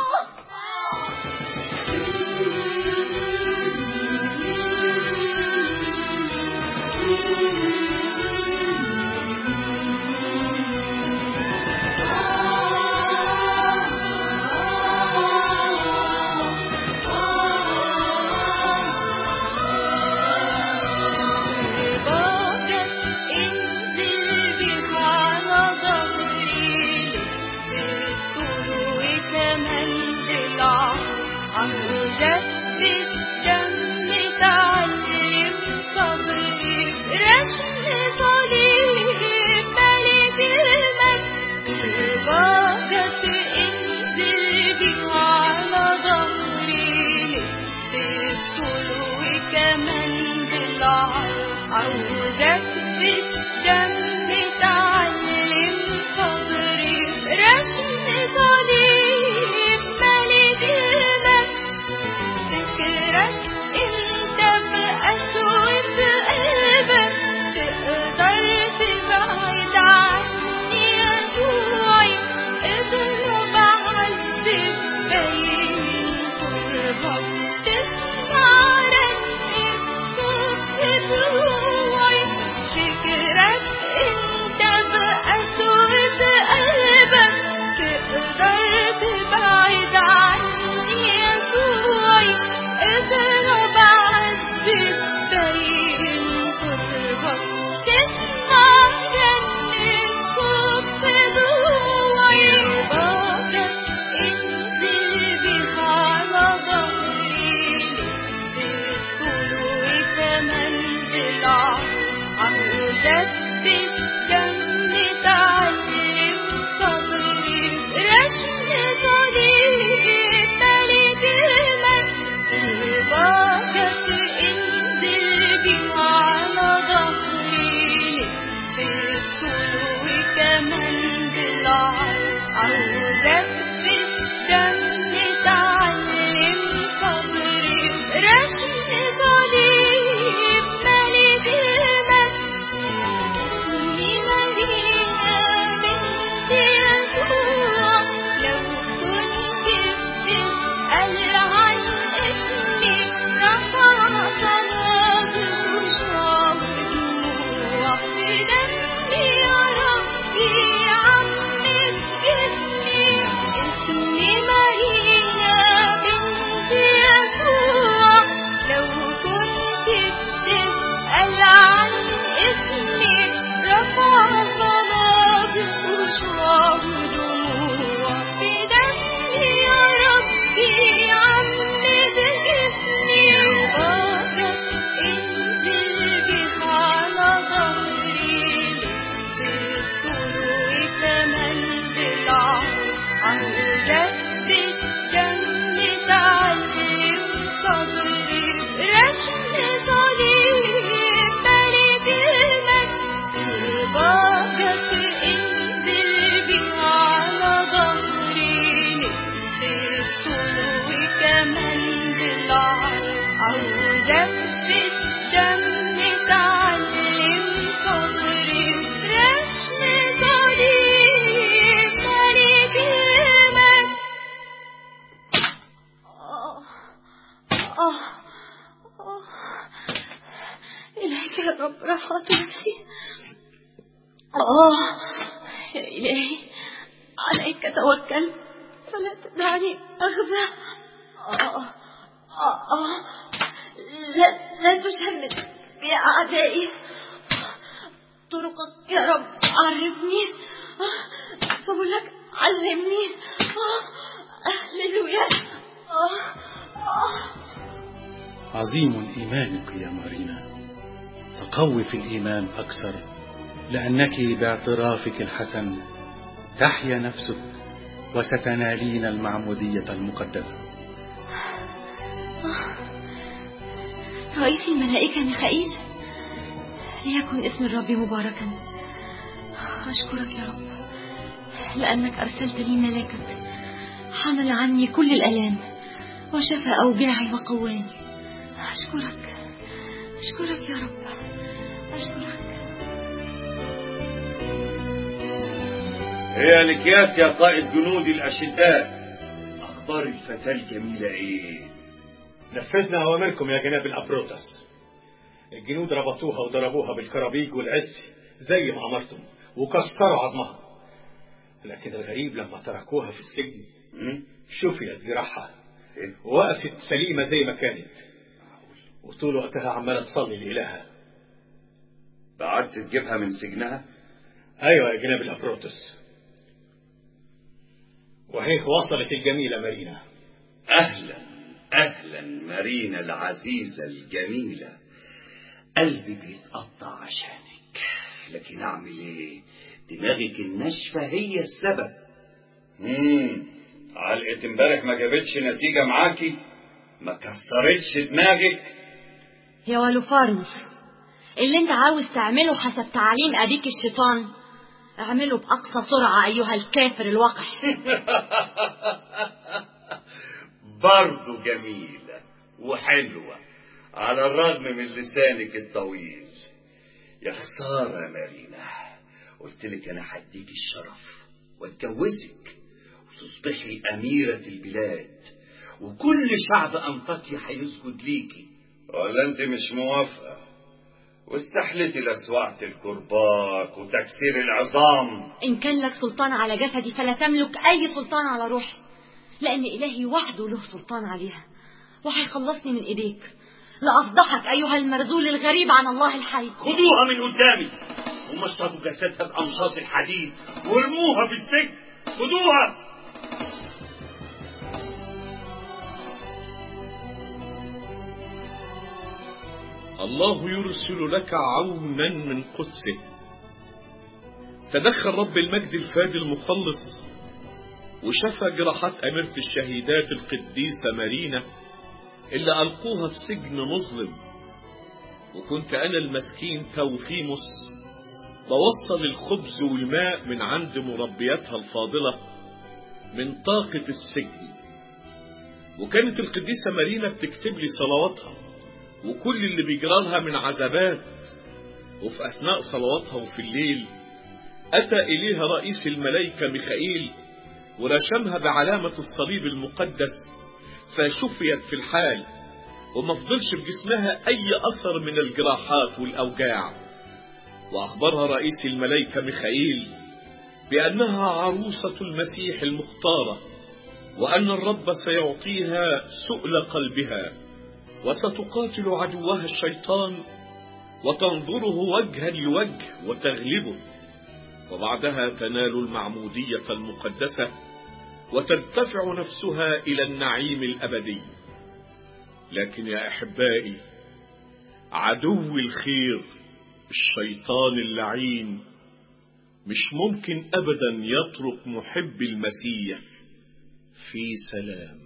عاوزك بالدم تعلم صبري رسم صليب ملك المجد فكرك انت بقسوة قلبك تقدر تبعد عني يسوعي اضرب عذب بين قربك تسمع رنم صوت دموعي فكرك انت بقسوة قلبك تقدر تبعد عني يسوعي اضرب عذب بين قربك تسمع رنم صوت دموعي باكك انزل بيها على ظهري للطول وكمان بالعرض عاوزك بالدم تعلم صبري رسم صليب ملك المجد باكك انزل بيها على ظهري للطول وكمان بالعرض عاوزك بالدم تعلم صبري رسم صليب ملك المجد اسمي مارينا بنت يسوع لو كنت بتسأل عن اسمي رفع صلاة وشعب دموع بدمي يا ربي عمد اسمي مارينا بنت يسوع لو كنت بتسأل عن اسمي رفع صلاة وشعب دموع بدمي يا ربي عمد اسمي باكك انزل بيها على ظهري للطول وكمان بالعرض عاوزك بالدم تعلم صبري رسم صليب ملك المجد باكك انزل بيها على ظهري للطول وكمان بالعرض عاوزك بالدم تعلم صبري رسم صليب ملك المجد إليك يا رب رفعت نفسي يا إلهي عليك توكلت فلا تدعني أغبى لا تشمت بأعدائي طرقك يا رب عرفني سبلك علمني هللويا عظيم إيمانك يا مارينا، فقوي في الإيمان أكثر، لأنك باعترافك الحسن تحيا نفسك وستنالين المعمودية المقدسة. رئيس الملائكة ميخائيل، ليكن اسم الرب مباركا. أشكرك يا رب لأنك أرسلت لي ملاكك حمل عني كل الآلام وشفى أوجاعي وقواني. أشكرك يا رب، أشكرك. هي الأكياس يا قائد جنودي الأشداء، أخبار الفتاة الجميلة إيه؟ نفذنا أوامركم يا جناب الأبروتس. الجنود ربطوها وضربوها بالكرابيج والعز زي ما أمرتم وكسروا عظمها، لكن الغريب لما تركوها في السجن شفيت جراحها ووقفت سليمة زي ما كانت، وطول وقتها عمالة تصلي لإلهها. بعدت تجيبها من سجنها؟ أيوة يا جناب الأبروتس، وهي وصلت الجميلة مارينا. أهلا أهلا مارينا العزيزة الجميلة، قلبي بيتقطع عشانك، لكن أعمل إيه؟ دماغك الناشفة هي السبب. علقة امبارح ما جابتش نتيجة معاكي؟ ما كسرتش دماغك؟ يا والوفارنس، اللي انت عاوز تعمله حسب تعليم أبيك الشيطان اعمله بأقصى سرعة أيها الكافر الوقح. برضو جميلة وحلوة على الرغم من لسانك الطويل. يا خسارة يا مارينا، قلتلك أنا هديك الشرف واتجوزك وتصبحي أميرة البلاد وكل شعب أنطاكيا هيسجد ليكي، ولا أنت مش موافقة واستحلتي لسوعة الكرباك وتكسير العظام؟ إن كان لك سلطان على جسدي فلا تملك أي سلطان على روحي، لأن إلهي وحده له سلطان عليها وهيخلصني من إيديك. لأفضحك أيها المرذول الغريب عن الله الحي. خدوها من قدامي ومشطوا جسدها بأمشاط الحديد وارموها في السجن. خدوها. الله يرسل لك عونا من قدسه. تدخل رب المجد الفادي المخلص وشفى جراحات أميرة الشهيدات القديسة مارينا اللي ألقوها في سجن مظلم، وكنت أنا المسكين توفيموس بوصل الخبز والماء من عند مربياتها الفاضلة من طاقة السجن. وكانت القديسة مارينا بتكتب لي صلواتها وكل اللي بيجرالها من عذابات. وفي أثناء صلواتها وفي الليل أتى إليها رئيس الملائكة ميخائيل ورشمها بعلامة الصليب المقدس، فشفيت في الحال وما فضلش في جسمها أي أثر من الجراحات والأوجاع. وأخبرها رئيس الملائكة ميخائيل بأنها عروسة المسيح المختارة، وأن الرب سيعطيها سؤل قلبها وستقاتل عدوها الشيطان وتنظره وجها لوجه وتغلبه، وبعدها تنال المعمودية المقدسة وترتفع نفسها إلى النعيم الأبدي. لكن يا أحبائي، عدو الخير الشيطان اللعين مش ممكن أبدا يترك محب المسيح في سلام.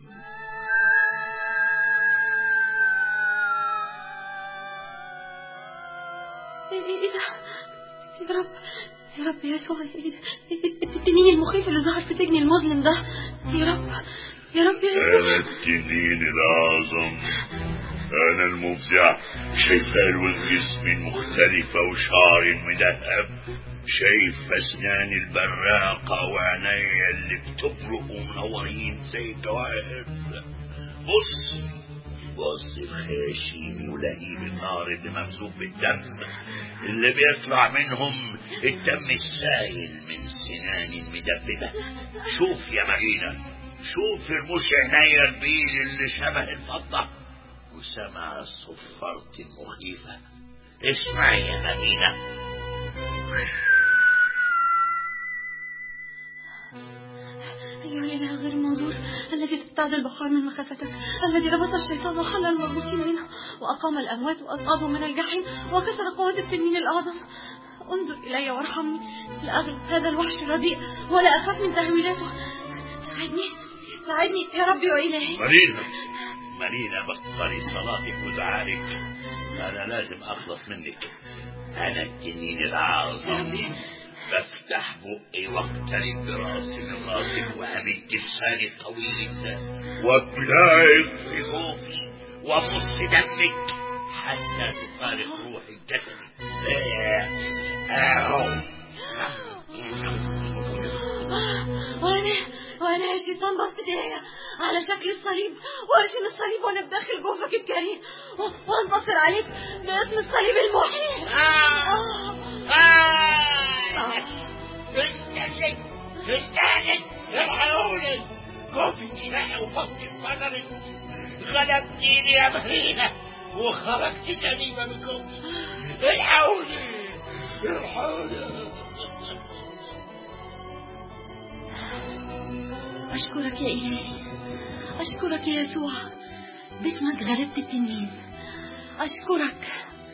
ايه ده يا رب، يا رب يسوع، التنين المخيف اللي ظهر في سجن المظلم ده، يا رب يا رب يا يسوع. أنا التنين الأعظم، أنا المفزع. شايفة ألوان جسمي المختلفة وشعري المدهب، شايف أسناني البراقة وعينيا اللي بتبرق ومنورين زي الجواهر. بص بص في خياشيمي ولهيب النار اللي ممزوج بالدم اللي بيطلع منهم الدم السائل من سناني المدببة. شوف يا مارينا، شوف رموش عينيا البيض اللي شبه الفضة، وسمع صفارتي المخيفة. اسمع يا مارينا. أيها الإله غير المنظور الذي تبتعد البحار من مخافتك، الذي ربط الشيطان وخلى المربوطين منه وأقام الأموات وأنقذهم من الجحيم وكسر قوة التنين الأعظم، انظر إلي وارحمني. لا أغلب هذا الوحش الرديء ولا أخاف من تهويلاته. ساعدني يا ربي وإلهي. مارينا بطلي صلاتك ودعائك، أنا لازم أخلص منك. أنا التنين الأعظم، بفتح بقي واقترب براسي من راسك وامد لساني الطويل وابلعك في خوفي وامص دمك حتى تفارق روحي جسدي. وانا يا شيطان بصت ايديا على شكل الصليب وارشم الصليب وانا بداخل جوفك الكريم وانتصر عليك باسم الصليب المحيي. استني الحقوني، كوفي شقي وبطني انفجرت، غلبتيني يا مارينا وخرجت جريمة من جوفي. الحقوني. أشكرك يا إلهي، أشكرك يا يسوع، باسمك غلبت التنين. أشكرك.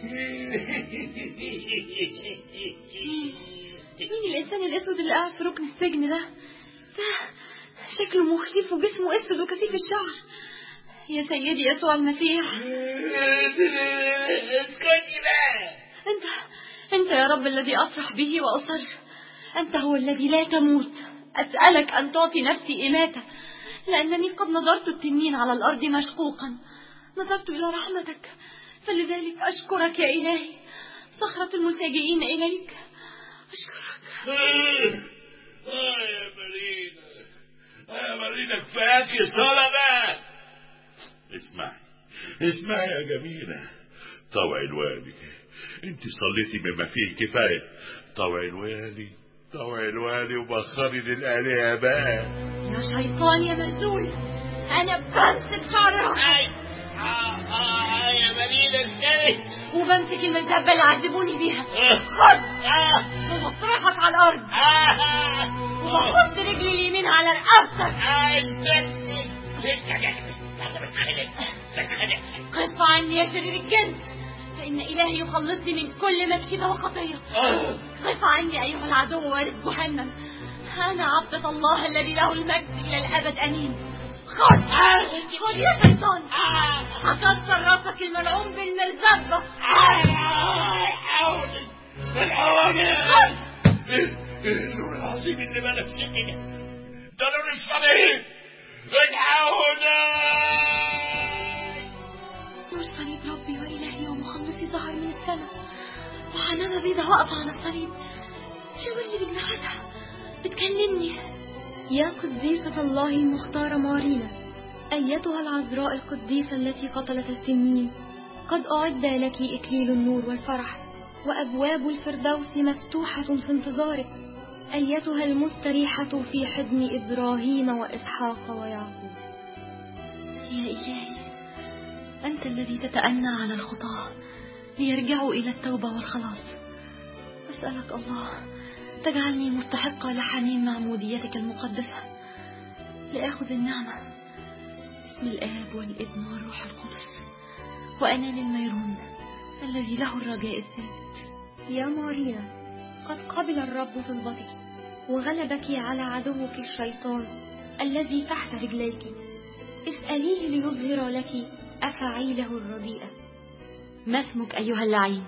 مين الإنسان الأسود اللي قاعد في ركن السجن ده شكله مخيف وجسمه أسود وكثيف الشعر. يا سيدي يسوع المسيح، اسكتي بقى، أنت يا رب الذي أفرح به وأصر. أنت هو الذي لا تموت. أسألك أن تعطي نفسي إماتة، لأنني قد نظرت التنين على الأرض مشقوقا، نظرت إلى رحمتك، فلذلك أشكرك يا إلهي، صخرة الملتجئين إليك. أشكرك. يا مارينا، يا مارينا، كفاياكي صلاة بقى. اسمعي يا جميلة، طوعي الوالي، انت صليتي بما فيه كفاية. طوعي الوالي وبخري للآلهة بقى. يا شيطان يا مأذول، أنا بمسك شعر راسك. يا مارينا ازاي؟ وبمسك المزبة اللي عذبوني بيها. خد وبطرحك على الأرض، وبحط رجلي اليمين على رقبتك. قف عني يا شرير الجن، فإن إلهي يخلصني من كل مكشفة وخطية. قف عني أيها العدو وارث جهنم، أنا عبدة الله الذي له المجد إلى الأبد أمين. خد يا شيطان، هكسر راسك الملعون بالمرزبة. النور العظيم اللي بالك كده، ده نور الصليب. الحقونا. نور صليب ربي وإلهي ومخلصي ظهر من السماء، وحمامة بيضة واقفة على الصليب تشاورني بجناحاتها بتكلمني. يا قديسة الله المختارة مارينا، أيتها العذراء القديسة التي قتلت التنين، قد أعد لك إكليل النور والفرح، وأبواب الفردوس مفتوحة في انتظارك، أيتها المستريحة في حضن إبراهيم وإسحاق ويعقوب. يا إلهي، أنت الذي تتأنى على الخطاة ليرجعوا إلى التوبة والخلاص. أسألك الله تجعلني مستحقة لحنين معموديتك المقدسة، لأخذ النعمة باسم الآب والابن والروح القدس، وأنال الميرون الذي له الرجاء الثابت. يا مارينا، قد قبل الرب طلبتك وغلبك على عدوك الشيطان الذي تحت رجليك. اسأليه ليظهر لك أفعيله الرديئة. ما اسمك أيها اللعين؟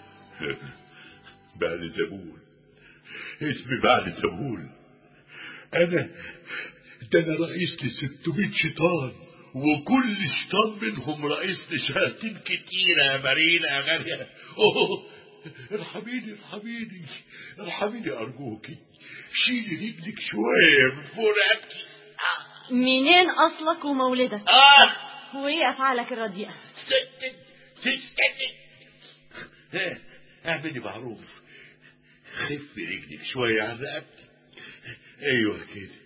بعلزبول. اسمي بعلزبول. أنا رئيس ل600 شيطان، وكل شيطان منهم رئيس لشياطين كتيرة يا مارينا يا غالية. ارحميني أرجوكي، شيلي رجلك شوية من فوق رقبتي. منين أصلك ومولدك؟ وإيه أفعالك الرديئة؟ اعملي معروف، خفي رجلك شوية عن رقبتي. ايوه كده.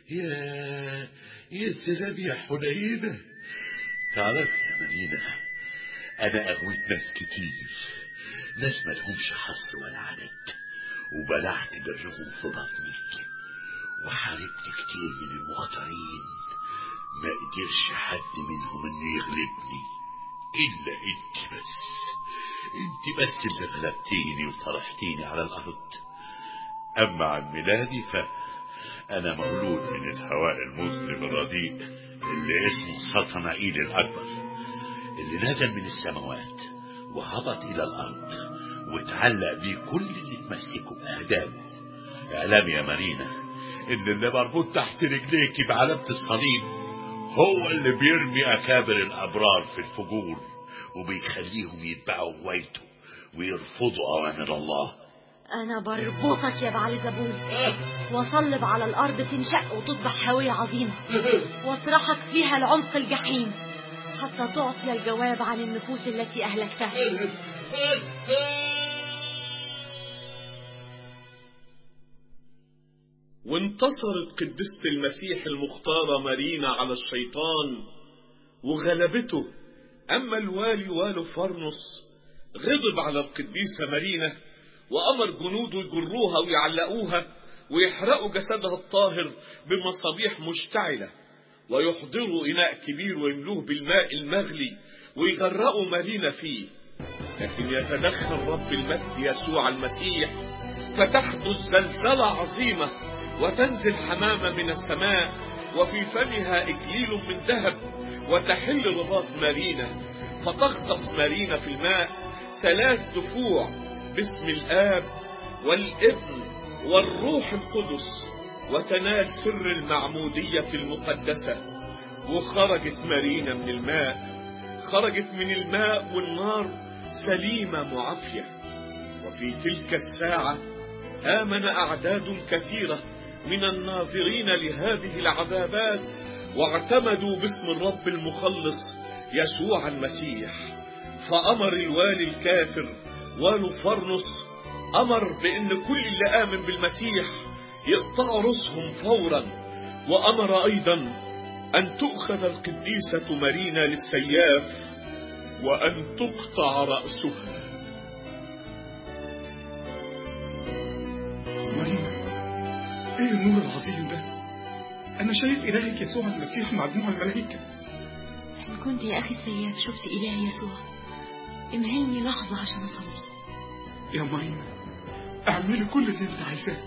يا سلام يا حنينة. تعرفي يا مارينا، انا اغويت ناس كتير، ناس ملهمش حصر ولا عدد، وبلعت برهم في بطنك، وحاربت كتير من المختارين، ما قدرش حد منهم انه يغلبني الا انت بس اللي غلبتيني وطرحتيني على الارض. اما عن ميلادي فانا مولود من الهواء المظلم الرديء اللي اسمه سطنائيل الاكبر، اللي نزل من السماوات وهبط الى الارض وتعلق بيه كل اللي تمسكوا باقدامه. اعلمي يا مارينا ان اللي مربوط تحت رجليكي بعلامة الصليب هو اللي بيرمي اكابر الابرار في الفجور، وبيخليهم يتبعوا هوايته ويرفضوا اوامر الله. أنا بربطك يا بعلزبول، وصلب على الأرض تنشق وتصبح هوية عظيمة، واطرحك فيها العمق الجحيم، حتى تعطي الجواب عن النفوس التي أهلكتها. وانتصرت قدسة المسيح المختارة مارينا على الشيطان وغلبته. أما الوالي والو فرنس غضب على القديسة مارينا، وأمر جنوده يجروها ويعلقوها ويحرقوا جسدها الطاهر بمصابيح مشتعلة، ويحضروا إناء كبير ويملوه بالماء المغلي ويغرقوا مارينا فيه. لكن يتدخل رب المجد يسوع المسيح، فتحدث زلزلة عظيمة، وتنزل حمامة من السماء وفي فمها إكليل من ذهب، وتحل رباط مارينا، فتغطس مارينا في الماء، 3 دفوع باسم الآب والابن والروح القدس، وتنال سر المعمودية المقدسة. وخرجت مارينا من الماء، خرجت من الماء والنار سليمة معافية. وفي تلك الساعة آمن أعداد كثيرة من الناظرين لهذه العذابات، واعتمدوا باسم الرب المخلص يسوع المسيح. فأمر الوالي الكافر والفرنس، أمر بأن كل اللي آمن بالمسيح يقطعوا رؤوسهم فورا، وأمر أيضا أن تؤخذ القديسة مارينا للسياف وأن تقطع رأسها. مارينا، ايه النور العظيم ده؟ أنا شايف إلهك يسوع المسيح مع دموع الملائكة. إن كنت يا أخي السياف شفت إلهي يسوع، امهلني لحظة عشان أصلي. يا مارينا، اعملي كل اللي انت عايزاه.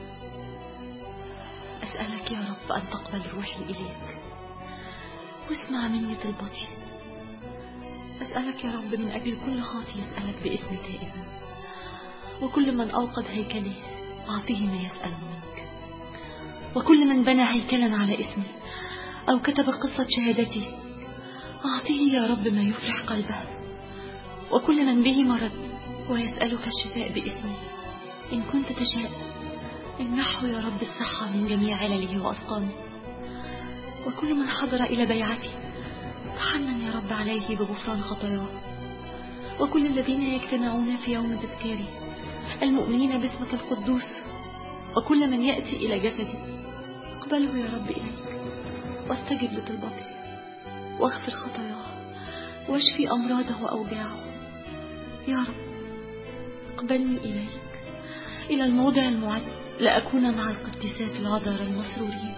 أسألك يا رب أن تقبل روحي إليك واسمع مني طلبتي. أسألك يا رب من أجل كل خاطئ يسألك باسم تائبا، وكل من أوقد هيكله أعطيه ما يسأل منك، وكل من بنى هيكلا على اسمي أو كتب قصة شهادتي أعطيه يا رب ما يفرح قلبه، وكل من به مرض ويسألك الشفاء باسمي إن كنت تشاء امنحه يا رب الصحة من جميع علله وأسقامه. وكل من حضر إلى بيعتي تحنن يا رب عليه بغفران خطاياه. وكل الذين يجتمعون في يوم تذكاري المؤمنين باسمك القدوس، وكل من يأتي إلى جسدي اقبله يا رب إليك واستجب لطلبته واغفر خطاياه واشفي أمراضه وأوجاعه. يا رب اقبلني إليك إلى الموضع المعد لأكون مع القديسات العذراء المسرورين.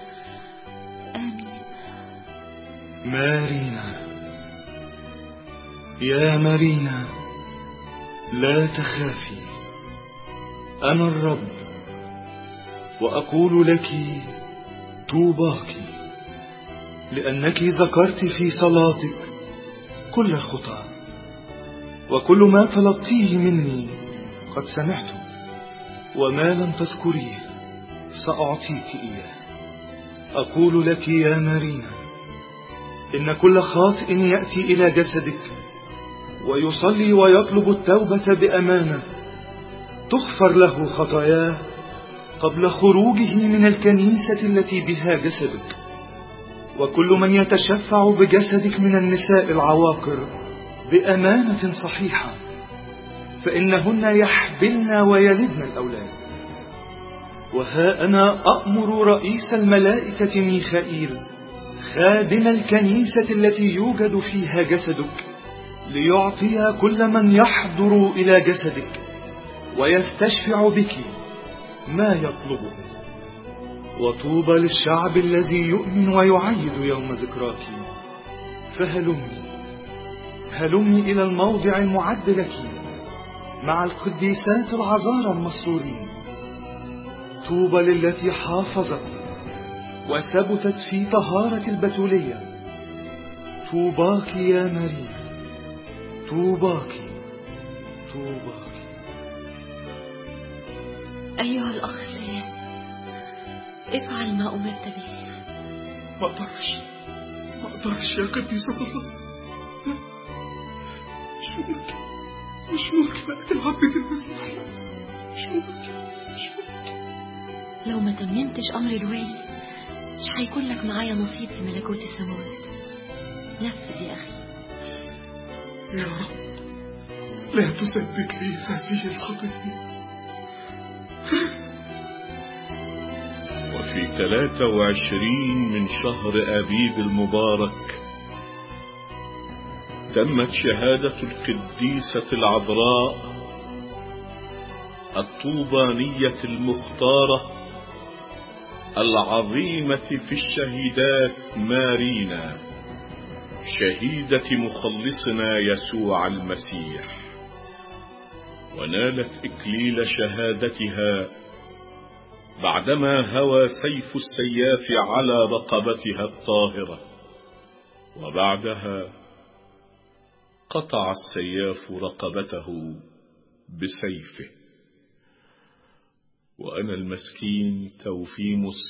آمين. مارينا، يا مارينا، لا تخافي، أنا الرب وأقول لك طوباك، لأنك ذكرت في صلاتك كل الخطى، وكل ما طلبتيه مني قد سمعته، وما لم تذكريه سأعطيك إياه. أقول لك يا مارينا، إن كل خاطئ يأتي إلى جسدك ويصلي ويطلب التوبة بأمانة تغفر له خطاياه قبل خروجه من الكنيسة التي بها جسدك. وكل من يتشفع بجسدك من النساء العواقر بأمانة صحيحة فإنهن يحبلن ويلدن الأولاد. وها أنا أأمر رئيس الملائكة ميخائيل خادم الكنيسة التي يوجد فيها جسدك ليعطي كل من يحضر إلى جسدك ويستشفع بك ما يطلبه. وطوبى للشعب الذي يؤمن ويعيد يوم ذكراك. هلمي إلى الموضع المعد لك مع القديسات العذارى المسرورين. طوبى للتي حافظت وثبتت في طهارة البتولية. طوباك يا مارينا، طوباك. أيها الأخ السيد، افعل ما أمرت به. ما أقدرش يا قديسة الله، مش ممكن أقتل عبدك المسيح، مش ممكن. لو ما تممتش أمر الوالي مش هيكون لك معايا نصيب في ملكوت السماوات. نفذ يا أخي. يا رب لا تسبب لي هذه الخطية. وفي 23 من شهر أبيب المبارك تمت شهادة القديسة العذراء الطوبانية المختارة العظيمة في الشهيدات مارينا، شهيدة مخلصنا يسوع المسيح. ونالت إكليل شهادتها بعدما هوى سيف السياف على رقبتها الطاهرة، وبعدها قطع السياف رقبته بسيفه. وأنا المسكين توفيموس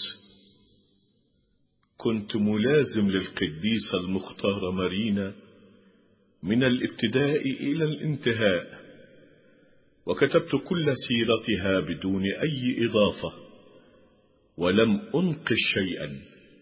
كنت ملازم للقديسة المختارة مارينا من الابتداء إلى الانتهاء، وكتبت كل سيرتها بدون أي إضافة ولم أنقش شيئا.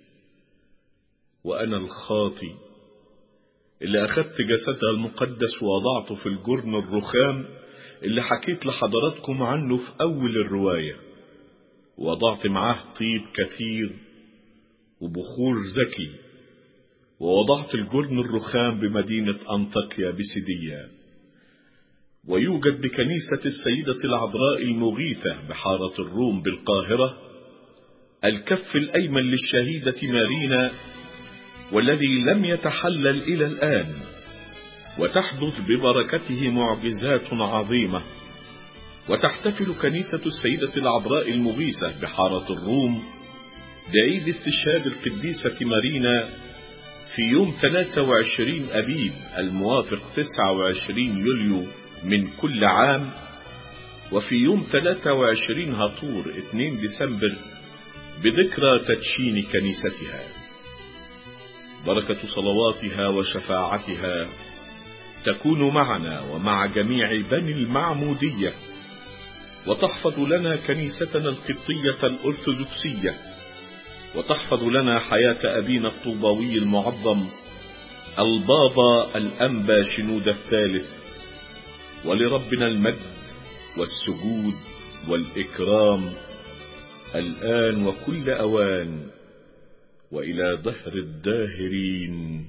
وأنا الخاطي اللي أخذت جسدها المقدس ووضعته في الجرن الرخام اللي حكيت لحضراتكم عنه في أول الرواية، ووضعت معاه طيب كثير وبخور زكي، ووضعت الجرن الرخام بمدينة أنطاكيا بسيديا. ويوجد بكنيسة السيدة العذراء المغيثة بحارة الروم بالقاهرة الكف الأيمن للشهيدة مارينا، والذي لم يتحلل إلى الآن، وتحدث ببركته معجزات عظيمة. وتحتفل كنيسة السيدة العذراء المغيثة بحارة الروم بعيد استشهاد القديسة مارينا في يوم 23 أبيب الموافق 29 يوليو من كل عام، وفي يوم 23 هطور 2 ديسمبر بذكرى تدشين كنيستها. بركة صلواتها وشفاعتها تكون معنا ومع جميع بني المعمودية، وتحفظ لنا كنيستنا القبطية الأرثوذكسية، وتحفظ لنا حياة أبينا الطوباوي المعظم البابا الأنبا شنود الثالث. ولربنا المجد والسجود والإكرام الآن وكل أوان وإلى دهر الداهرين،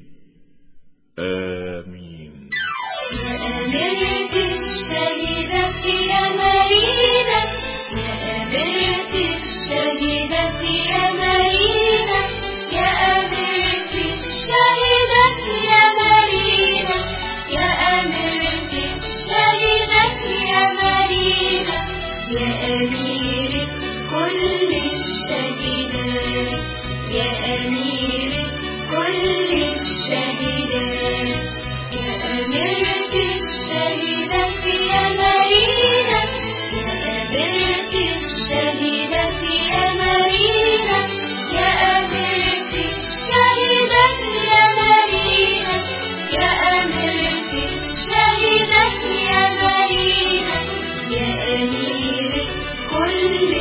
آمين. يا أميرة الشهيدة يا مارينا، يا أميرة الشهيدة يا مارينا، يا أميرة الشهيدة يا مارينا، يا أميرة الشهيدة يا مارينا، يا أميرة كل الشهيدات، يا أميرة كل الشهيدات، يا أميرة الشهيدة يا مارينا، يا أميرة الشهيدة يا مارينا، يا أميرة الشهيدة يا مارينا، يا أميرة الشهيدة يا مارينا، يا أميرة كل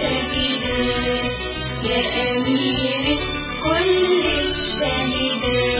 الشهيدات، يا أميرة كل الشهيدات.